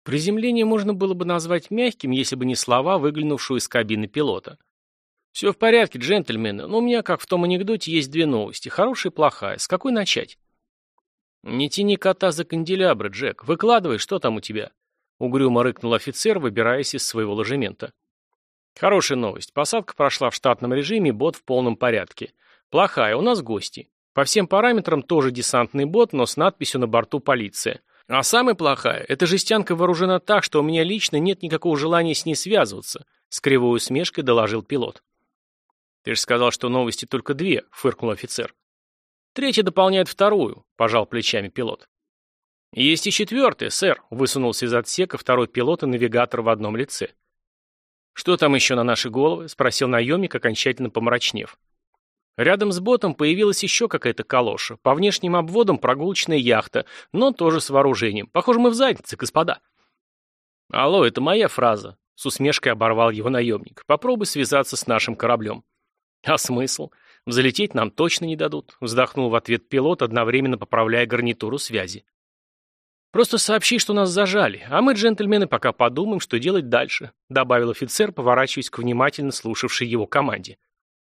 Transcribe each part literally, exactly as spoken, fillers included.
Приземление можно было бы назвать мягким, если бы не слова, выглянувшую из кабины пилота. «Все в порядке, джентльмены, но у меня, как в том анекдоте, есть две новости, хорошая и плохая. С какой начать?» «Не тяни кота за канделябры, Джек. Выкладывай, что там у тебя?» Угрюмо рыкнул офицер, выбираясь из своего ложемента. «Хорошая новость. Посадка прошла в штатном режиме, бот в полном порядке. Плохая, у нас гости. По всем параметрам тоже десантный бот, но с надписью на борту «Полиция». А самая плохая, эта жестянка вооружена так, что у меня лично нет никакого желания с ней связываться», с кривой усмешкой доложил пилот. «Ты же сказал, что новости только две», — фыркнул офицер. «Третья дополняет вторую», — пожал плечами пилот. «Есть и четвертая, сэр», — высунулся из отсека второй пилот и навигатор в одном лице. «Что там еще на наши головы?» — спросил наемник, окончательно помрачнев. Рядом с ботом появилась еще какая-то калоша. По внешним обводам прогулочная яхта, но тоже с вооружением. Похоже, мы в заднице, господа. «Алло, это моя фраза», — с усмешкой оборвал его наемник. «Попробуй связаться с нашим кораблем». «А смысл? Взлететь нам точно не дадут», — вздохнул в ответ пилот, одновременно поправляя гарнитуру связи. «Просто сообщи, что нас зажали, а мы, джентльмены, пока подумаем, что делать дальше», — добавил офицер, поворачиваясь к внимательно слушавшей его команде.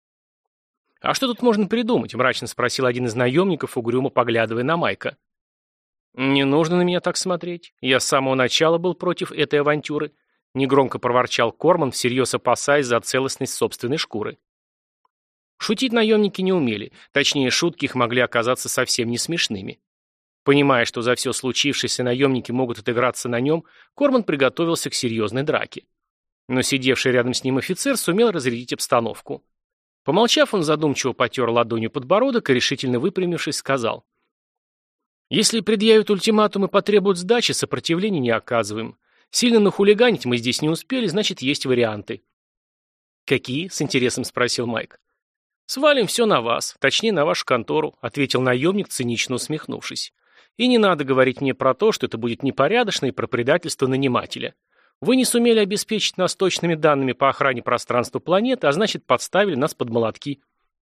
«А что тут можно придумать?» — мрачно спросил один из наемников, угрюмо поглядывая на Майка. «Не нужно на меня так смотреть. Я с самого начала был против этой авантюры», — негромко проворчал Корман, всерьез опасаясь за целостность собственной шкуры. Шутить наемники не умели, точнее, шутки их могли оказаться совсем не смешными. Понимая, что за все случившееся наемники могут отыграться на нем, Корман приготовился к серьезной драке. Но сидевший рядом с ним офицер сумел разрядить обстановку. Помолчав, он задумчиво потер ладонью подбородок и, решительно выпрямившись, сказал: «Если предъявят ультиматум и потребуют сдачи, сопротивления не оказываем. Сильно нахулиганить мы здесь не успели, значит, есть варианты». «Какие?» — с интересом спросил Майк. «Свалим все на вас, точнее, на вашу контору», — ответил наемник, цинично усмехнувшись. «И не надо говорить мне про то, что это будет непорядочно и про предательство нанимателя. Вы не сумели обеспечить нас точными данными по охране пространства планеты, а значит, подставили нас под молотки».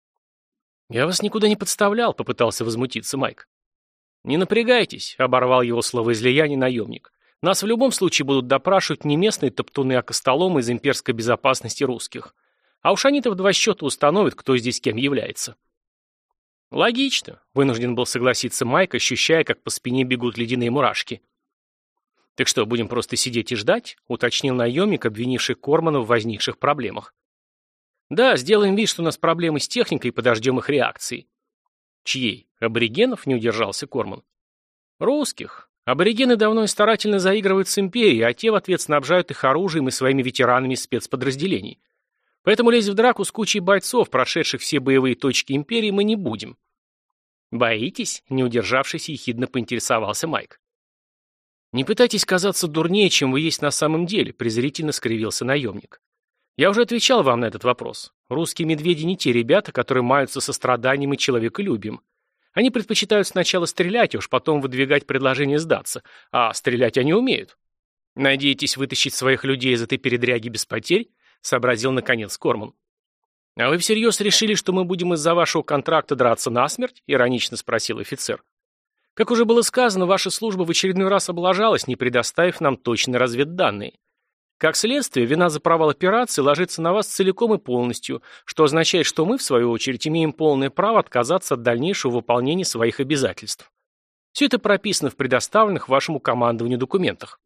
«Я вас никуда не подставлял», — попытался возмутиться Майк. «Не напрягайтесь», — оборвал его словоизлияние наемник. «Нас в любом случае будут допрашивать не местные топтуны-акостоломы из имперской безопасности русских. А уж они-то в два счета установят, кто здесь кем является». «Логично», — вынужден был согласиться Майк, ощущая, как по спине бегут ледяные мурашки. «Так что, будем просто сидеть и ждать?» — уточнил наемник, обвинивший Кормана в возникших проблемах. «Да, сделаем вид, что у нас проблемы с техникой, и подождем их реакции». «Чьей? Аборигенов?» — не удержался Корман. «Русских. Аборигены давно и старательно заигрывают с империей, а те в ответ снабжают их оружием и своими ветеранами из спецподразделений. Поэтому лезть в драку с кучей бойцов, прошедших все боевые точки империи, мы не будем». «Боитесь?» — не удержавшись, ехидно поинтересовался Майк. «Не пытайтесь казаться дурнее, чем вы есть на самом деле», — презрительно скривился наемник. «Я уже отвечал вам на этот вопрос. Русские медведи не те ребята, которые маются состраданием и человеколюбием. Они предпочитают сначала стрелять, а уж потом выдвигать предложение сдаться. А стрелять они умеют. Надеетесь вытащить своих людей из этой передряги без потерь?» — сообразил наконец Корман. «А вы всерьез решили, что мы будем из-за вашего контракта драться насмерть?» — иронично спросил офицер. «Как уже было сказано, ваша служба в очередной раз облажалась, не предоставив нам точные разведданные. Как следствие, вина за провал операции ложится на вас целиком и полностью, что означает, что мы, в свою очередь, имеем полное право отказаться от дальнейшего выполнения своих обязательств. Все это прописано в предоставленных вашему командованию документах».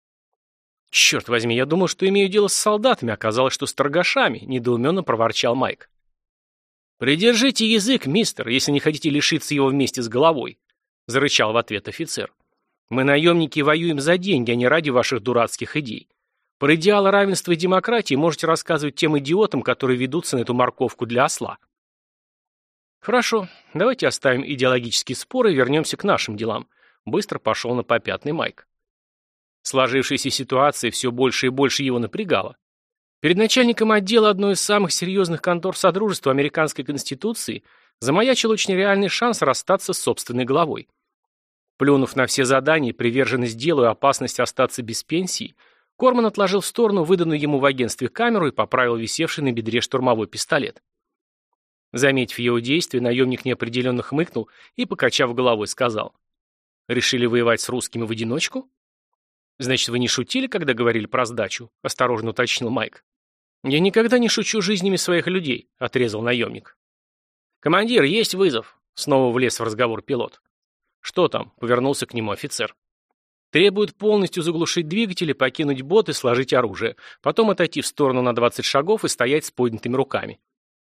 «Черт возьми, я думал, что имею дело с солдатами, оказалось, что с торгашами», — недоуменно проворчал Майк. «Придержите язык, мистер, если не хотите лишиться его вместе с головой», — зарычал в ответ офицер. «Мы, наемники, воюем за деньги, а не ради ваших дурацких идей. Про идеалы равенства и демократии можете рассказывать тем идиотам, которые ведутся на эту морковку для осла». «Хорошо, давайте оставим идеологические споры и вернемся к нашим делам», — быстро пошел на попятный Майк. Сложившаяся ситуация все больше и больше его напрягала. Перед начальником отдела одной из самых серьезных контор Содружества Американской Конституции замаячил очень реальный шанс расстаться с собственной головой. Плюнув на все задания, приверженность делу и опасность остаться без пенсии, Корман отложил в сторону выданную ему в агентстве камеру и поправил висевший на бедре штурмовой пистолет. Заметив его действие, наемник неопределенно хмыкнул и, покачав головой, сказал: «Решили воевать с русскими в одиночку?» «Значит, вы не шутили, когда говорили про сдачу?» – осторожно уточнил Майк. «Я никогда не шучу жизнями своих людей», – отрезал наемник. «Командир, есть вызов», – снова влез в разговор пилот. «Что там?» – повернулся к нему офицер. «Требует полностью заглушить двигатели, покинуть бот и сложить оружие, потом отойти в сторону на двадцать шагов и стоять с поднятыми руками».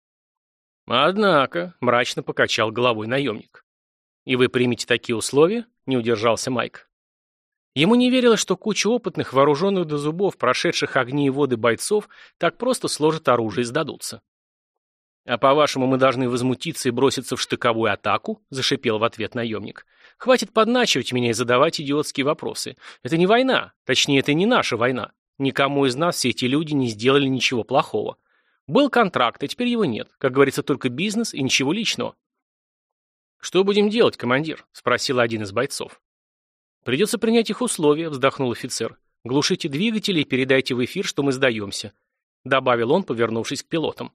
«Однако», – мрачно покачал головой наемник. «И вы примете такие условия?» – не удержался Майк. Ему не верилось, что куча опытных, вооруженных до зубов, прошедших огни и воды бойцов так просто сложат оружие и сдадутся. «А по-вашему, мы должны возмутиться и броситься в штыковую атаку?» – зашипел в ответ наемник. «Хватит подначивать меня и задавать идиотские вопросы. Это не война. Точнее, это не наша война. Никому из нас все эти люди не сделали ничего плохого. Был контракт, а теперь его нет. Как говорится, только бизнес и ничего личного». «Что будем делать, командир?» – спросил один из бойцов. «Придется принять их условия», — вздохнул офицер. «Глушите двигатели и передайте в эфир, что мы сдаемся», — добавил он, повернувшись к пилотам.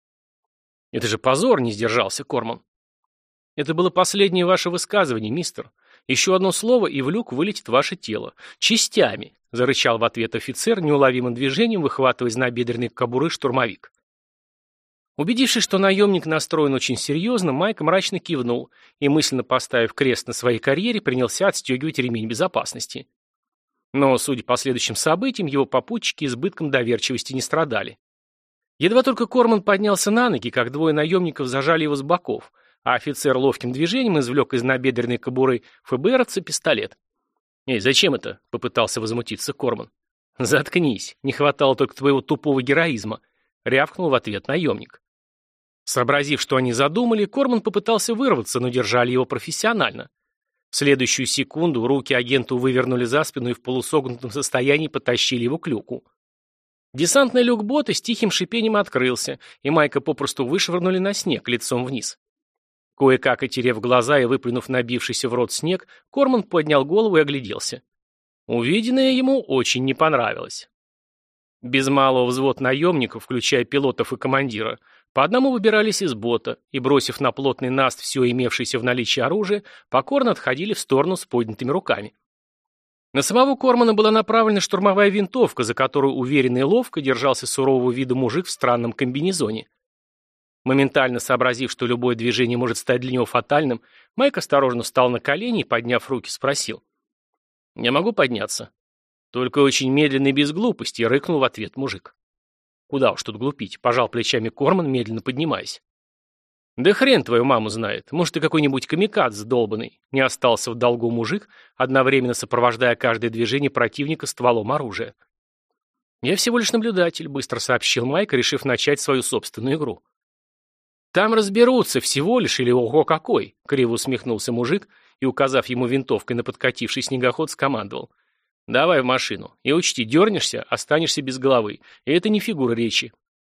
«Это же позор», — не сдержался Корман. «Это было последнее ваше высказывание, мистер. Еще одно слово, и в люк вылетит ваше тело. Частями», — зарычал в ответ офицер, неуловимым движением выхватывая из набедренной кобуры штурмовик. Убедившись, что наемник настроен очень серьезно, Майк мрачно кивнул и, мысленно поставив крест на своей карьере, принялся отстегивать ремень безопасности. Но, судя по следующим событиям, его попутчики избытком доверчивости не страдали. Едва только Корман поднялся на ноги, как двое наемников зажали его с боков, а офицер ловким движением извлек из набедренной кобуры ФБРовца пистолет. «Эй, зачем это?» — попытался возмутиться Корман. «Заткнись, не хватало только твоего тупого героизма», — рявкнул в ответ наемник. Сообразив, что они задумали, Корман попытался вырваться, но держали его профессионально. В следующую секунду руки агенту вывернули за спину и в полусогнутом состоянии потащили его к люку. Десантный люк бота с тихим шипением открылся, и Майка попросту вышвырнули на снег лицом вниз. Кое-как отерев глаза и выплюнув набившийся в рот снег, Корман поднял голову и огляделся. Увиденное ему очень не понравилось. Без малого взвод наемников, включая пилотов и командира, по одному выбирались из бота и, бросив на плотный наст все имевшееся в наличии оружие, покорно отходили в сторону с поднятыми руками. На самого Кормана была направлена штурмовая винтовка, за которую уверенно и ловко держался сурового вида мужик в странном комбинезоне. Моментально сообразив, что любое движение может стать для него фатальным, Майк осторожно встал на колени и, подняв руки, спросил. «Я могу подняться?» «Только очень медленно и без глупости», — рыкнул в ответ мужик. «Куда уж тут глупить?» — пожал плечами Корман, медленно поднимаясь. «Да хрен твою маму знает. Может, ты какой-нибудь камикадзе долбанный?» Не остался в долгу мужик, одновременно сопровождая каждое движение противника стволом оружия. «Я всего лишь наблюдатель», — быстро сообщил Майк, решив начать свою собственную игру. «Там разберутся, всего лишь или ого какой!» — криво усмехнулся мужик и, указав ему винтовкой на подкативший снегоход, скомандовал. «Давай в машину. И учти, дернешься, останешься без головы. И это не фигура речи».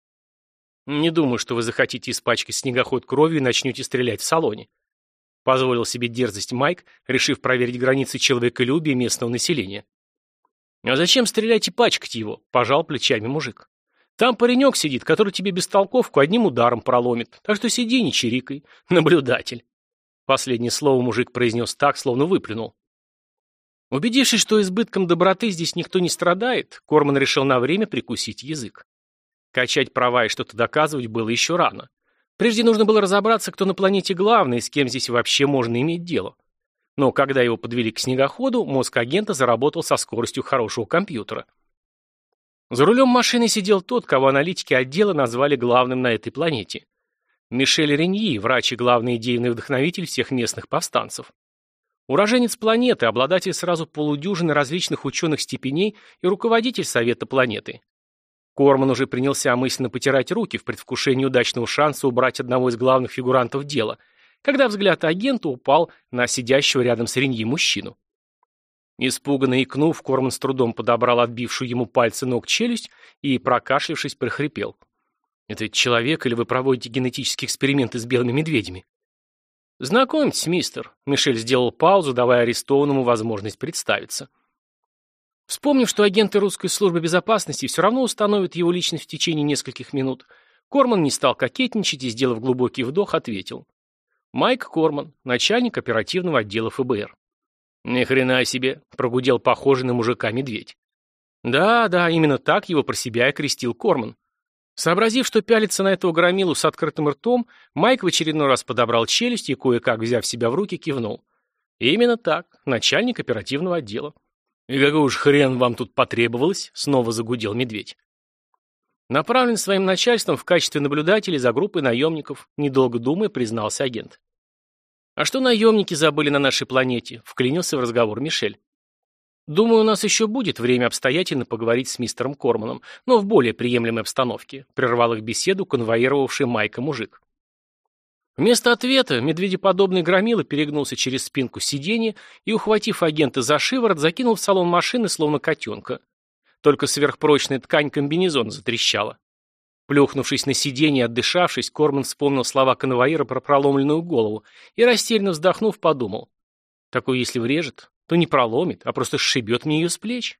«Не думаю, что вы захотите испачкать снегоход кровью и начнете стрелять в салоне», — позволил себе дерзость Майк, решив проверить границы человеколюбия местного населения. «А зачем стрелять и пачкать его?» — пожал плечами мужик. «Там паренек сидит, который тебе бестолковку одним ударом проломит. Так что сиди и не чирикай. Наблюдатель». Последнее слово мужик произнес так, словно выплюнул. Убедившись, что избытком доброты здесь никто не страдает, Корман решил на время прикусить язык. Качать права и что-то доказывать было еще рано. Прежде нужно было разобраться, кто на планете главный и с кем здесь вообще можно иметь дело. Но когда его подвели к снегоходу, мозг агента заработал со скоростью хорошего компьютера. За рулем машины сидел тот, кого аналитики отдела назвали главным на этой планете. Мишель Реньи, врач и главный идейный вдохновитель всех местных повстанцев. Уроженец планеты, обладатель сразу полудюжины различных ученых степеней и руководитель Совета планеты. Корман уже принялся мысленно потирать руки в предвкушении удачного шанса убрать одного из главных фигурантов дела, когда взгляд агента упал на сидящего рядом с Реньи мужчину. Испуганно икнув, Корман с трудом подобрал отбившую ему пальцы ног челюсть и, прокашлявшись, прохрипел. «Это ведь человек, или вы проводите генетические эксперименты с белыми медведями?» «Знакомьтесь, мистер», — Мишель сделал паузу, давая арестованному возможность представиться. Вспомнив, что агенты русской службы безопасности все равно установят его личность в течение нескольких минут, Корман не стал кокетничать и, сделав глубокий вдох, ответил. «Майк Корман, начальник оперативного отдела ФБР». Ни хрена себе, прогудел похожий на мужика медведь. Да, да, именно так его про себя и крестил Корман. Сообразив, что пялится на этого громилу с открытым ртом, Майк в очередной раз подобрал челюсть и, кое-как взяв себя в руки, кивнул. Именно так, начальник оперативного отдела. «И какой уж хрен вам тут потребовалось?» — снова загудел медведь. Направлен своим начальством в качестве наблюдателей за группой наемников, недолго думая, признался агент. «А что наемники забыли на нашей планете?» — вклинился в разговор Мишель. «Думаю, у нас еще будет время обстоятельно поговорить с мистером Корманом, но в более приемлемой обстановке», — прервал их беседу конвоировавший Майка мужик. Вместо ответа медведеподобный громила перегнулся через спинку сиденья и, ухватив агента за шиворот, закинул в салон машины, словно котенка. Только сверхпрочная ткань комбинезона затрещала. Плюхнувшись на сиденье и отдышавшись, Корман вспомнил слова конвоира про проломленную голову и, растерянно вздохнув, подумал. Такой, если врежет, то не проломит, а просто сшибет мне ее с плеч.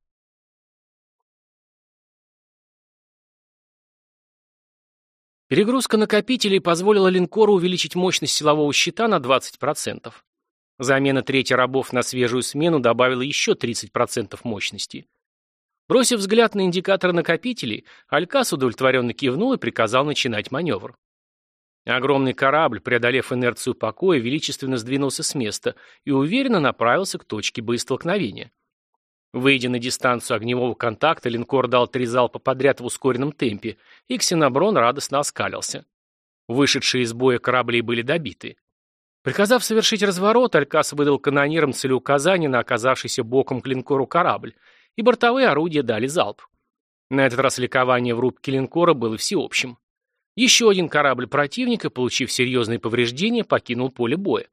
Перегрузка накопителей позволила линкору увеличить мощность силового щита на двадцать процентов. Замена трети рабов на свежую смену добавила еще тридцать процентов мощности. Бросив взгляд на индикаторы накопителей, Алькас удовлетворенно кивнул и приказал начинать маневр. Огромный корабль, преодолев инерцию покоя, величественно сдвинулся с места и уверенно направился к точке боестолкновения. Выйдя на дистанцию огневого контакта, линкор дал три залпа подряд в ускоренном темпе, и Ксеноброн радостно оскалился. Вышедшие из боя корабли были добиты. Приказав совершить разворот, Алькас выдал канонирам целеуказание на оказавшийся боком к линкору корабль, и бортовые орудия дали залп. На этот раз ликование в рубке линкора было всеобщим. Еще один корабль противника, получив серьезные повреждения, покинул поле боя.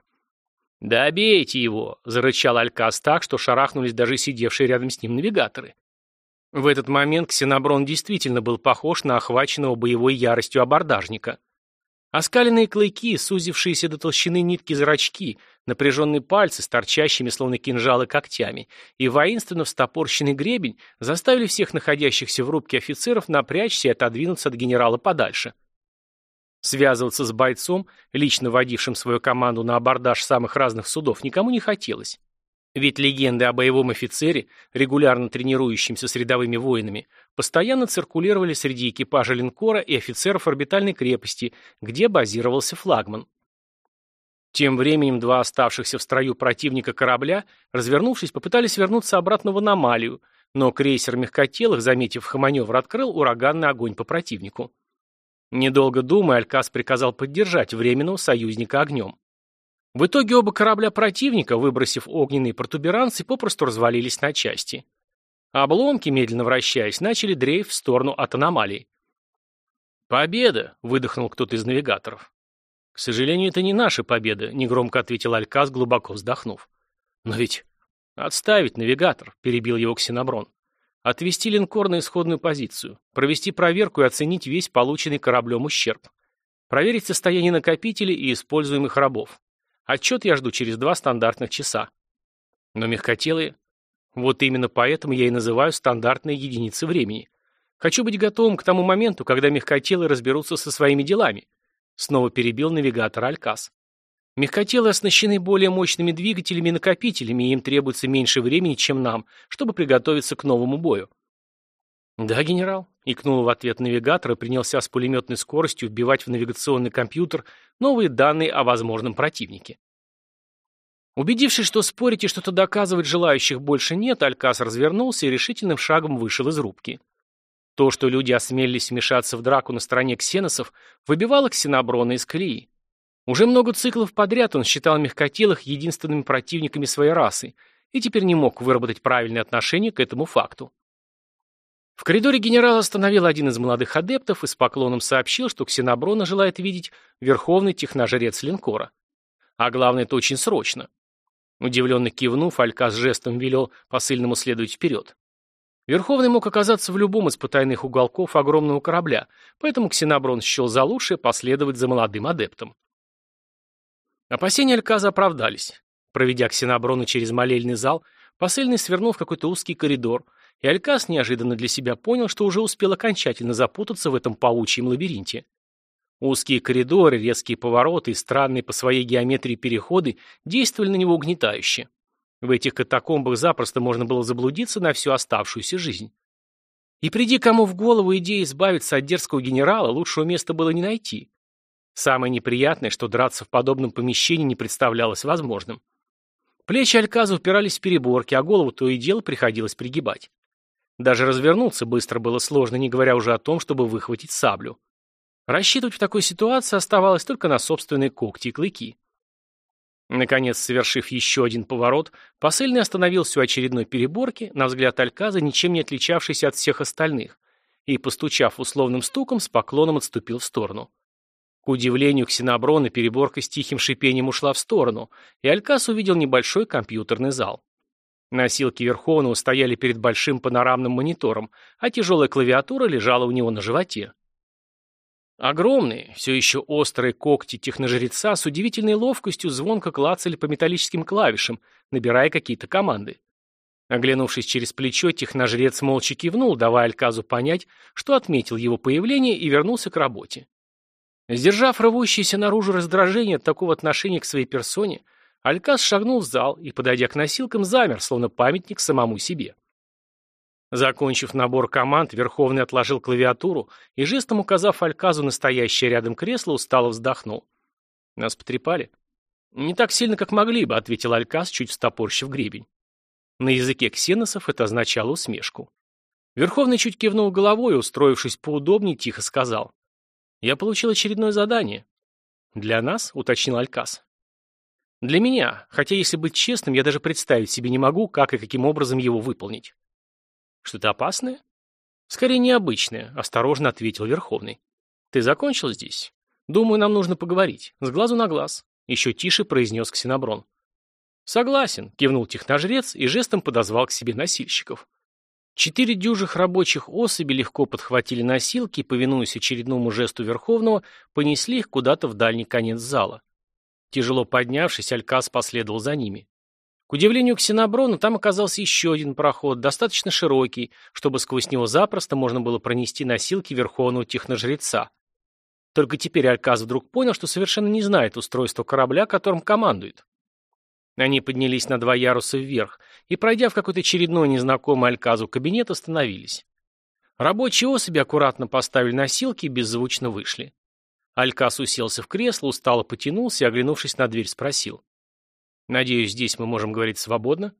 «Добейте его!» — зарычал Алькас так, что шарахнулись даже сидевшие рядом с ним навигаторы. В этот момент Ксеноброн действительно был похож на охваченного боевой яростью абордажника. Оскаленные клыки, сузившиеся до толщины нитки зрачки, напряженные пальцы с торчащими, словно кинжалы, когтями и воинственно встопорщенный гребень заставили всех находящихся в рубке офицеров напрячься и отодвинуться от генерала подальше. Связываться с бойцом, лично водившим свою команду на абордаж самых разных судов, никому не хотелось. Ведь легенды о боевом офицере, регулярно тренирующемся с рядовыми воинами, постоянно циркулировали среди экипажа линкора и офицеров орбитальной крепости, где базировался флагман. Тем временем два оставшихся в строю противника корабля, развернувшись, попытались вернуться обратно в аномалию, но крейсер мягкотелых, заметив маневр, открыл ураганный огонь по противнику. Недолго думая, Алькас приказал поддержать временного союзника огнем. В итоге оба корабля противника, выбросив огненные протуберанцы, попросту развалились на части. Обломки, медленно вращаясь, начали дрейф в сторону от аномалии. «Победа!» — выдохнул кто-то из навигаторов. «К сожалению, это не наша победа», — негромко ответил Алькас, глубоко вздохнув. «Но ведь...» «Отставить, навигатор», — перебил его Ксеноброн. «Отвести линкор на исходную позицию, провести проверку и оценить весь полученный кораблем ущерб. Проверить состояние накопителей и используемых рабов. Отчет я жду через два стандартных часа». «Но мягкотелые...» «Вот именно поэтому я и называю стандартные единицы времени. Хочу быть готовым к тому моменту, когда мягкотелые разберутся со своими делами», — снова перебил навигатор Алькас. «Мягкотелые оснащены более мощными двигателями и накопителями, и им требуется меньше времени, чем нам, чтобы приготовиться к новому бою». «Да, генерал», — икнул в ответ навигатор и принялся с пулеметной скоростью вбивать в навигационный компьютер новые данные о возможном противнике. Убедившись, что спорить и что-то доказывать желающих больше нет, Алькас развернулся и решительным шагом вышел из рубки. То, что люди осмелились вмешаться в драку на стороне ксеносов, выбивало Ксеноброна из колеи. Уже много циклов подряд он считал мягкотелых единственными противниками своей расы и теперь не мог выработать правильное отношение к этому факту. В коридоре генерал остановил один из молодых адептов и с поклоном сообщил, что Ксеноброна желает видеть верховный техножрец линкора. А главное, это очень срочно. Удивленно кивнув, Алькас жестом велел посыльному следовать вперед. Верховный мог оказаться в любом из потайных уголков огромного корабля, поэтому Ксеноброн счел за лучшее последовать за молодым адептом. Опасения Алькаса оправдались. Проведя Ксеноброна через молельный зал, посыльный свернул в какой-то узкий коридор, и Алькас неожиданно для себя понял, что уже успел окончательно запутаться в этом паучьем лабиринте. Узкие коридоры, резкие повороты и странные по своей геометрии переходы действовали на него угнетающе. В этих катакомбах запросто можно было заблудиться на всю оставшуюся жизнь. И приди кому в голову идея избавиться от дерзкого генерала, лучшего места было не найти. Самое неприятное, что драться в подобном помещении не представлялось возможным. Плечи Альказа упирались в переборки, а голову то и дело приходилось пригибать. Даже развернуться быстро было сложно, не говоря уже о том, чтобы выхватить саблю. Рассчитывать в такой ситуации оставалось только на собственные когти и клыки. Наконец, совершив еще один поворот, посыльный остановился у очередной переборки, на взгляд Альказа, ничем не отличавшийся от всех остальных, и, постучав условным стуком, с поклоном отступил в сторону. К удивлению Ксеноброна, переборка с тихим шипением ушла в сторону, и Альказ увидел небольшой компьютерный зал. Носилки Верховного стояли перед большим панорамным монитором, а тяжелая клавиатура лежала у него на животе. Огромные, все еще острые когти техножреца с удивительной ловкостью звонко клацали по металлическим клавишам, набирая какие-то команды. Оглянувшись через плечо, техножрец молча кивнул, давая Альказу понять, что отметил его появление и вернулся к работе. Сдержав рвущееся наружу раздражение от такого отношения к своей персоне, Альказ шагнул в зал и, подойдя к носилкам, замер, словно памятник самому себе. Закончив набор команд, Верховный отложил клавиатуру и, жестом указав Альказу на стоящее рядом кресло, устало вздохнул. «Нас потрепали?» «Не так сильно, как могли бы», — ответил Альказ, чуть встопорщив гребень. На языке ксеносов это означало усмешку. Верховный чуть кивнул головой и, устроившись поудобнее, тихо сказал. «Я получил очередное задание». «Для нас?» — уточнил Альказ. «Для меня, хотя, если быть честным, я даже представить себе не могу, как и каким образом его выполнить». «Что-то опасное?» «Скорее необычное», — осторожно ответил Верховный. «Ты закончил здесь? Думаю, нам нужно поговорить. С глазу на глаз», — еще тише произнес Ксеноброн. «Согласен», — кивнул техножрец и жестом подозвал к себе носильщиков. Четыре дюжих рабочих особи легко подхватили носилки и, повинуясь очередному жесту Верховного, понесли их куда-то в дальний конец зала. Тяжело поднявшись, Альказ последовал за ними. К удивлению Ксеноброна, там оказался еще один проход, достаточно широкий, чтобы сквозь него запросто можно было пронести носилки Верховного техножреца. Только теперь Альказ вдруг понял, что совершенно не знает устройства корабля, которым командует. Они поднялись на два яруса вверх и, пройдя в какой-то очередной незнакомый Альказу кабинет, остановились. Рабочие особи аккуратно поставили носилки и беззвучно вышли. Альказ уселся в кресло, устало потянулся и, оглянувшись на дверь, спросил. «Надеюсь, здесь мы можем говорить свободно?»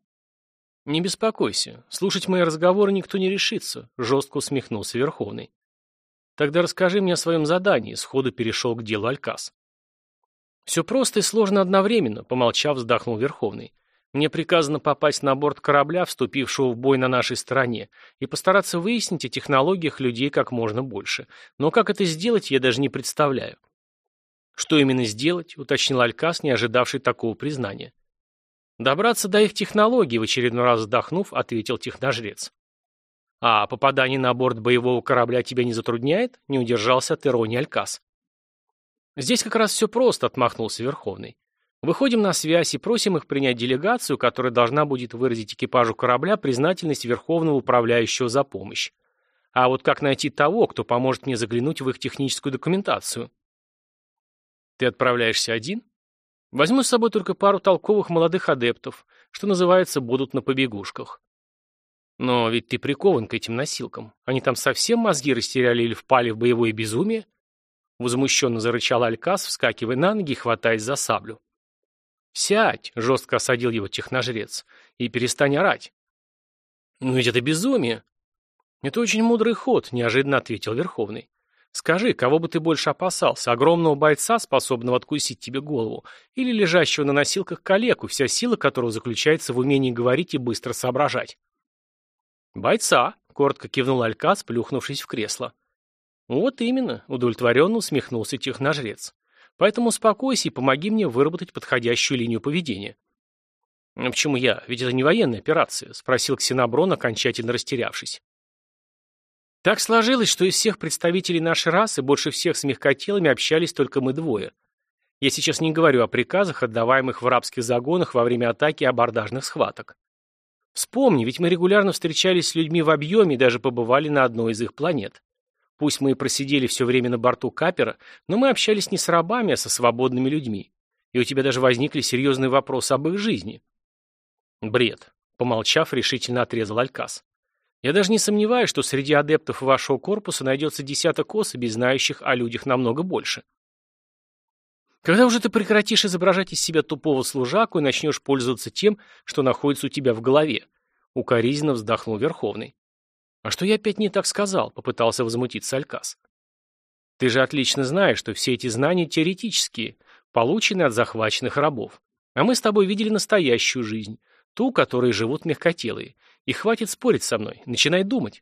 «Не беспокойся. Слушать мои разговоры никто не решится», — жестко усмехнулся Верховный. «Тогда расскажи мне о своем задании», — сходу перешел к делу Альказ. «Все просто и сложно одновременно», — помолчав, вздохнул Верховный. «Мне приказано попасть на борт корабля, вступившего в бой на нашей стороне, и постараться выяснить о технологиях людей как можно больше. Но как это сделать, я даже не представляю». «Что именно сделать?» — уточнил Альказ, не ожидавший такого признания. «Добраться до их технологий», — в очередной раз вздохнув, ответил техножрец. «А попадание на борт боевого корабля тебя не затрудняет?» — не удержался от иронии Альказ. «Здесь как раз все просто», — отмахнулся Верховный. «Выходим на связь и просим их принять делегацию, которая должна будет выразить экипажу корабля признательность Верховного управляющего за помощь. А вот как найти того, кто поможет мне заглянуть в их техническую документацию?» «Ты отправляешься один?» «Возьму с собой только пару толковых молодых адептов, что называется, будут на побегушках». «Но ведь ты прикован к этим носилкам. Они там совсем мозги растеряли или впали в боевое безумие?» Возмущенно зарычал Альказ, вскакивая на ноги и хватаясь за саблю. «Сядь!» — жестко осадил его техножрец. «И перестань орать». «Но ведь это безумие!» «Это очень мудрый ход», — неожиданно ответил Верховный. «Скажи, кого бы ты больше опасался, огромного бойца, способного откусить тебе голову, или лежащего на носилках калеку, вся сила которого заключается в умении говорить и быстро соображать?» «Бойца», — коротко кивнул Альказ, плюхнувшись в кресло. «Вот именно», — удовлетворенно усмехнулся техножрец. «Поэтому успокойся и помоги мне выработать подходящую линию поведения». «Ну почему я? Ведь это не военная операция», — спросил Ксеноброн, окончательно растерявшись. «Так сложилось, что из всех представителей нашей расы больше всех с мягкотелыми общались только мы двое. Я сейчас не говорю о приказах, отдаваемых в рабских загонах во время атаки и абордажных схваток. Вспомни, ведь мы регулярно встречались с людьми в объеме и даже побывали на одной из их планет. Пусть мы и просидели все время на борту капера, но мы общались не с рабами, а со свободными людьми. И у тебя даже возникли серьезные вопросы об их жизни». Бред. Помолчав, решительно отрезал Алькас. Я даже не сомневаюсь, что среди адептов вашего корпуса найдется десяток особей, знающих о людях намного больше. Когда уже ты прекратишь изображать из себя тупого служаку и начнешь пользоваться тем, что находится у тебя в голове? Укоризненно вздохнул Верховный. А что я опять не так сказал? Попытался возмутиться Алькас. Ты же отлично знаешь, что все эти знания теоретические, полученные от захваченных рабов. А мы с тобой видели настоящую жизнь, ту, которой живут мягкотелые. И хватит спорить со мной, начинай думать.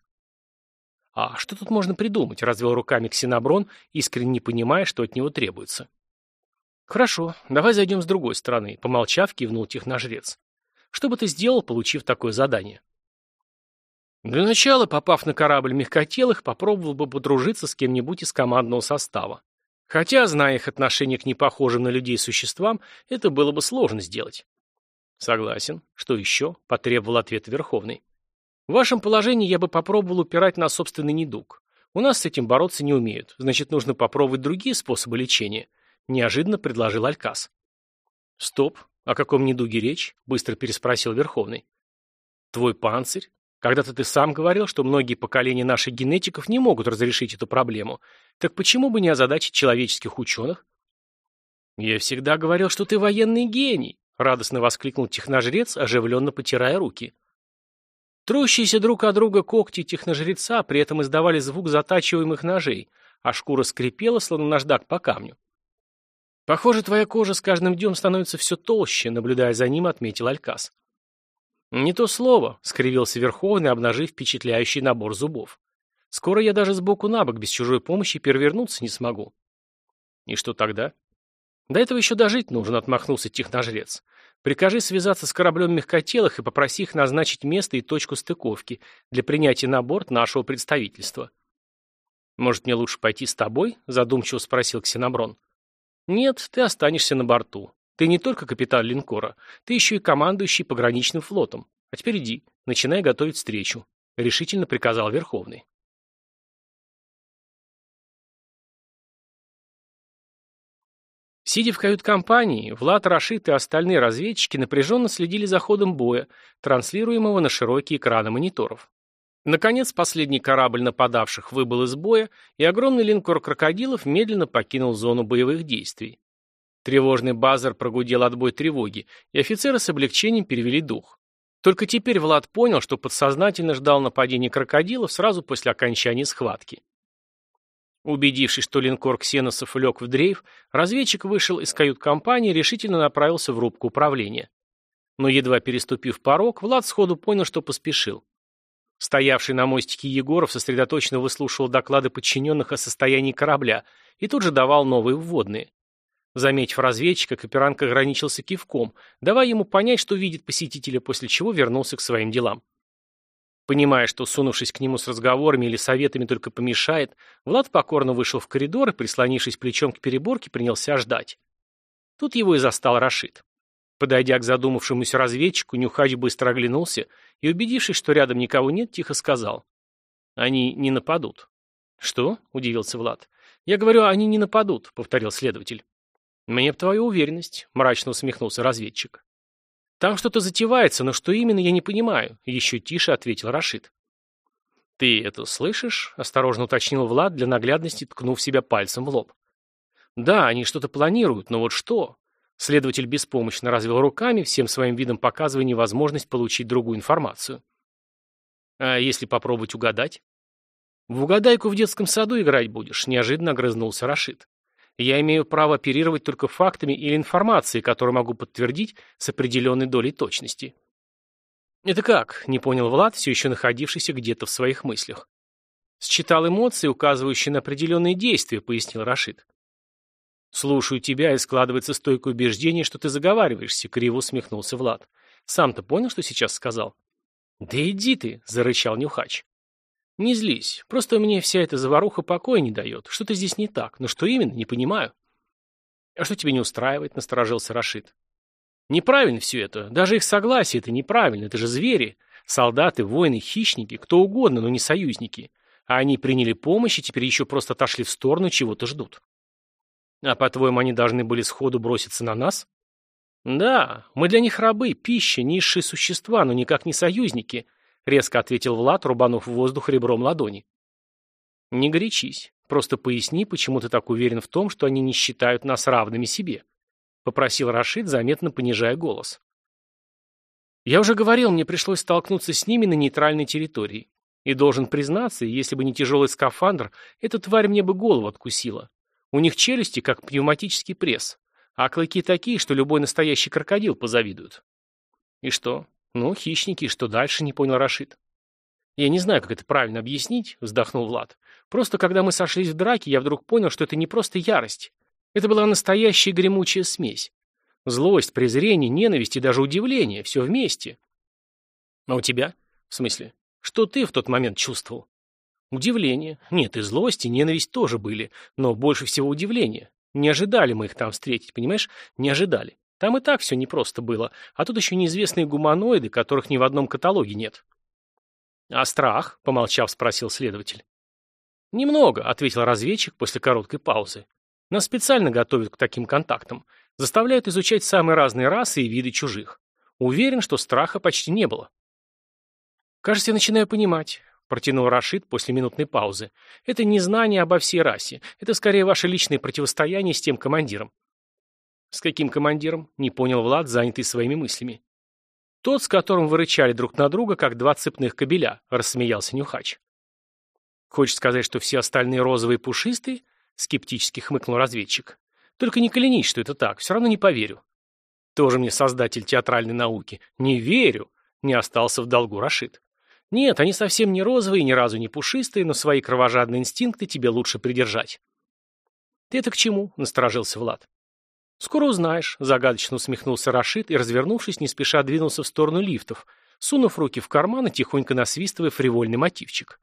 А что тут можно придумать? Развел руками Ксеноброн, искренне не понимая, что от него требуется. Хорошо, давай зайдем с другой стороны, помолчав, кивнул техножрец. Что бы ты сделал, получив такое задание? Для начала, попав на корабль мягкотелых, попробовал бы подружиться с кем-нибудь из командного состава. Хотя, зная их отношение к непохожим на людей существам, это было бы сложно сделать. Согласен. Что еще? Потребовал ответ Верховный. В вашем положении я бы попробовал упирать на собственный недуг. У нас с этим бороться не умеют, значит, нужно попробовать другие способы лечения. Неожиданно предложил Алькас. Стоп, о каком недуге речь? Быстро переспросил Верховный. Твой панцирь? Когда-то ты сам говорил, что многие поколения наших генетиков не могут разрешить эту проблему. Так почему бы не озадачить человеческих ученых? Я всегда говорил, что ты военный гений, радостно воскликнул техножрец, оживленно потирая руки. Трущиеся друг от друга когти техножреца при этом издавали звук затачиваемых ножей, а шкура скрипела, словно наждак по камню. «Похоже, твоя кожа с каждым днем становится все толще», — наблюдая за ним, отметил Алькас. «Не то слово», — скривился Верховный, обнажив впечатляющий набор зубов. «Скоро я даже сбоку на бок без чужой помощи перевернуться не смогу». «И что тогда?» «До этого еще дожить нужно», — отмахнулся техножрец. «Прикажи связаться с кораблем мягкотелых и попроси их назначить место и точку стыковки для принятия на борт нашего представительства». «Может, мне лучше пойти с тобой?» — задумчиво спросил Ксеноброн. «Нет, ты останешься на борту. Ты не только капитан линкора, ты еще и командующий пограничным флотом. А теперь иди, начинай готовить встречу», — решительно приказал Верховный. Сидя в кают-компании, Влад, Рашид и остальные разведчики напряженно следили за ходом боя, транслируемого на широкие экраны мониторов. Наконец, последний корабль нападавших выбыл из боя, и огромный линкор крокодилов медленно покинул зону боевых действий. Тревожный базар прогудел отбой тревоги, и офицеры с облегчением перевели дух. Только теперь Влад понял, что подсознательно ждал нападения крокодилов сразу после окончания схватки. Убедившись, что линкор ксеносов лег в дрейф, разведчик вышел из кают-компании и решительно направился в рубку управления. Но едва переступив порог, Влад сходу понял, что поспешил. Стоявший на мостике Егоров сосредоточенно выслушивал доклады подчиненных о состоянии корабля и тут же давал новые вводные. Заметив разведчика, Каперанг ограничился кивком, давая ему понять, что видит посетителя, после чего вернулся к своим делам. Понимая, что, сунувшись к нему с разговорами или советами, только помешает, Влад покорно вышел в коридор и, прислонившись плечом к переборке, принялся ждать. Тут его и застал Рашид. Подойдя к задумавшемуся разведчику, Нюхач быстро оглянулся и, убедившись, что рядом никого нет, тихо сказал: «Они не нападут». «Что?» — удивился Влад. «Я говорю, они не нападут», — повторил следователь. «Мне б твою уверенность», — мрачно усмехнулся разведчик. «Там что-то затевается, но что именно, я не понимаю», — еще тише ответил Рашид. «Ты это слышишь?» — осторожно уточнил Влад, для наглядности ткнув себя пальцем в лоб. «Да, они что-то планируют, но вот что?» Следователь беспомощно развел руками, всем своим видом показывая невозможность получить другую информацию. «А если попробовать угадать?» «В угадайку в детском саду играть будешь», — неожиданно огрызнулся Рашид. «Я имею право оперировать только фактами или информацией, которую могу подтвердить с определенной долей точности». «Это как?» — не понял Влад, все еще находившийся где-то в своих мыслях. «Считал эмоции, указывающие на определенные действия», — пояснил Рашид. «Слушаю тебя, и складывается стойкое убеждение, что ты заговариваешься», — криво усмехнулся Влад. «Сам-то понял, что сейчас сказал?» «Да иди ты», — зарычал Нюхач. «Не злись, просто мне вся эта заваруха покоя не дает. Что-то здесь не так, но что именно, не понимаю». «А что тебя не устраивает?» — насторожился Рашид. «Неправильно все это. Даже их согласие — это неправильно. Это же звери. Солдаты, воины, хищники, кто угодно, но не союзники. А они приняли помощь и теперь еще просто отошли в сторону, чего-то ждут». «А по-твоему, они должны были сходу броситься на нас?» Да, мы для них рабы, пища, низшие существа, но никак не союзники, резко ответил Влад, рубанув в воздух ребром ладони. Не горячись, просто поясни, почему ты так уверен в том, что они не считают нас равными себе, попросил Рашид, заметно понижая голос. Я уже говорил, мне пришлось столкнуться с ними на нейтральной территории. И должен признаться, если бы не тяжелый скафандр, эта тварь мне бы голову откусила. У них челюсти, как пневматический пресс, а клыки такие, что любой настоящий крокодил позавидует. И что? Ну, хищники, что дальше, не понял Рашид. Я не знаю, как это правильно объяснить, вздохнул Влад. Просто когда мы сошлись в драке, я вдруг понял, что это не просто ярость. Это была настоящая гремучая смесь. Злость, презрение, ненависть и даже удивление. Все вместе. А у тебя? В смысле? Что ты в тот момент чувствовал? Удивление. Нет, и злость, и ненависть тоже были. Но больше всего удивление. Не ожидали мы их там встретить, понимаешь? Не ожидали. Там и так все непросто было. А тут еще неизвестные гуманоиды, которых ни в одном каталоге нет. А страх? Помолчав, спросил следователь. Немного, ответил разведчик после короткой паузы. Нас специально готовят к таким контактам. Заставляют изучать самые разные расы и виды чужих. Уверен, что страха почти не было. Кажется, я начинаю понимать, протянул Рашид после минутной паузы. Это не знание обо всей расе. Это скорее ваше личное противостояние с тем командиром. С каким командиром? Не понял Влад, занятый своими мыслями. Тот, с которым вы рычали друг на друга, как два цепных кобеля, рассмеялся Нюхач. Хочешь сказать, что все остальные розовые и пушистые? Скептически хмыкнул разведчик. Только не клянись, что это так, все равно не поверю. Тоже мне создатель театральной науки. Не верю, не остался в долгу Рашид. Нет, они совсем не розовые, ни разу не пушистые, но свои кровожадные инстинкты тебе лучше придержать. Ты это к чему? Насторожился Влад. Скоро узнаешь, загадочно усмехнулся Рашид и, развернувшись, не спеша двинулся в сторону лифтов, сунув руки в карман и тихонько насвистывая фривольный мотивчик.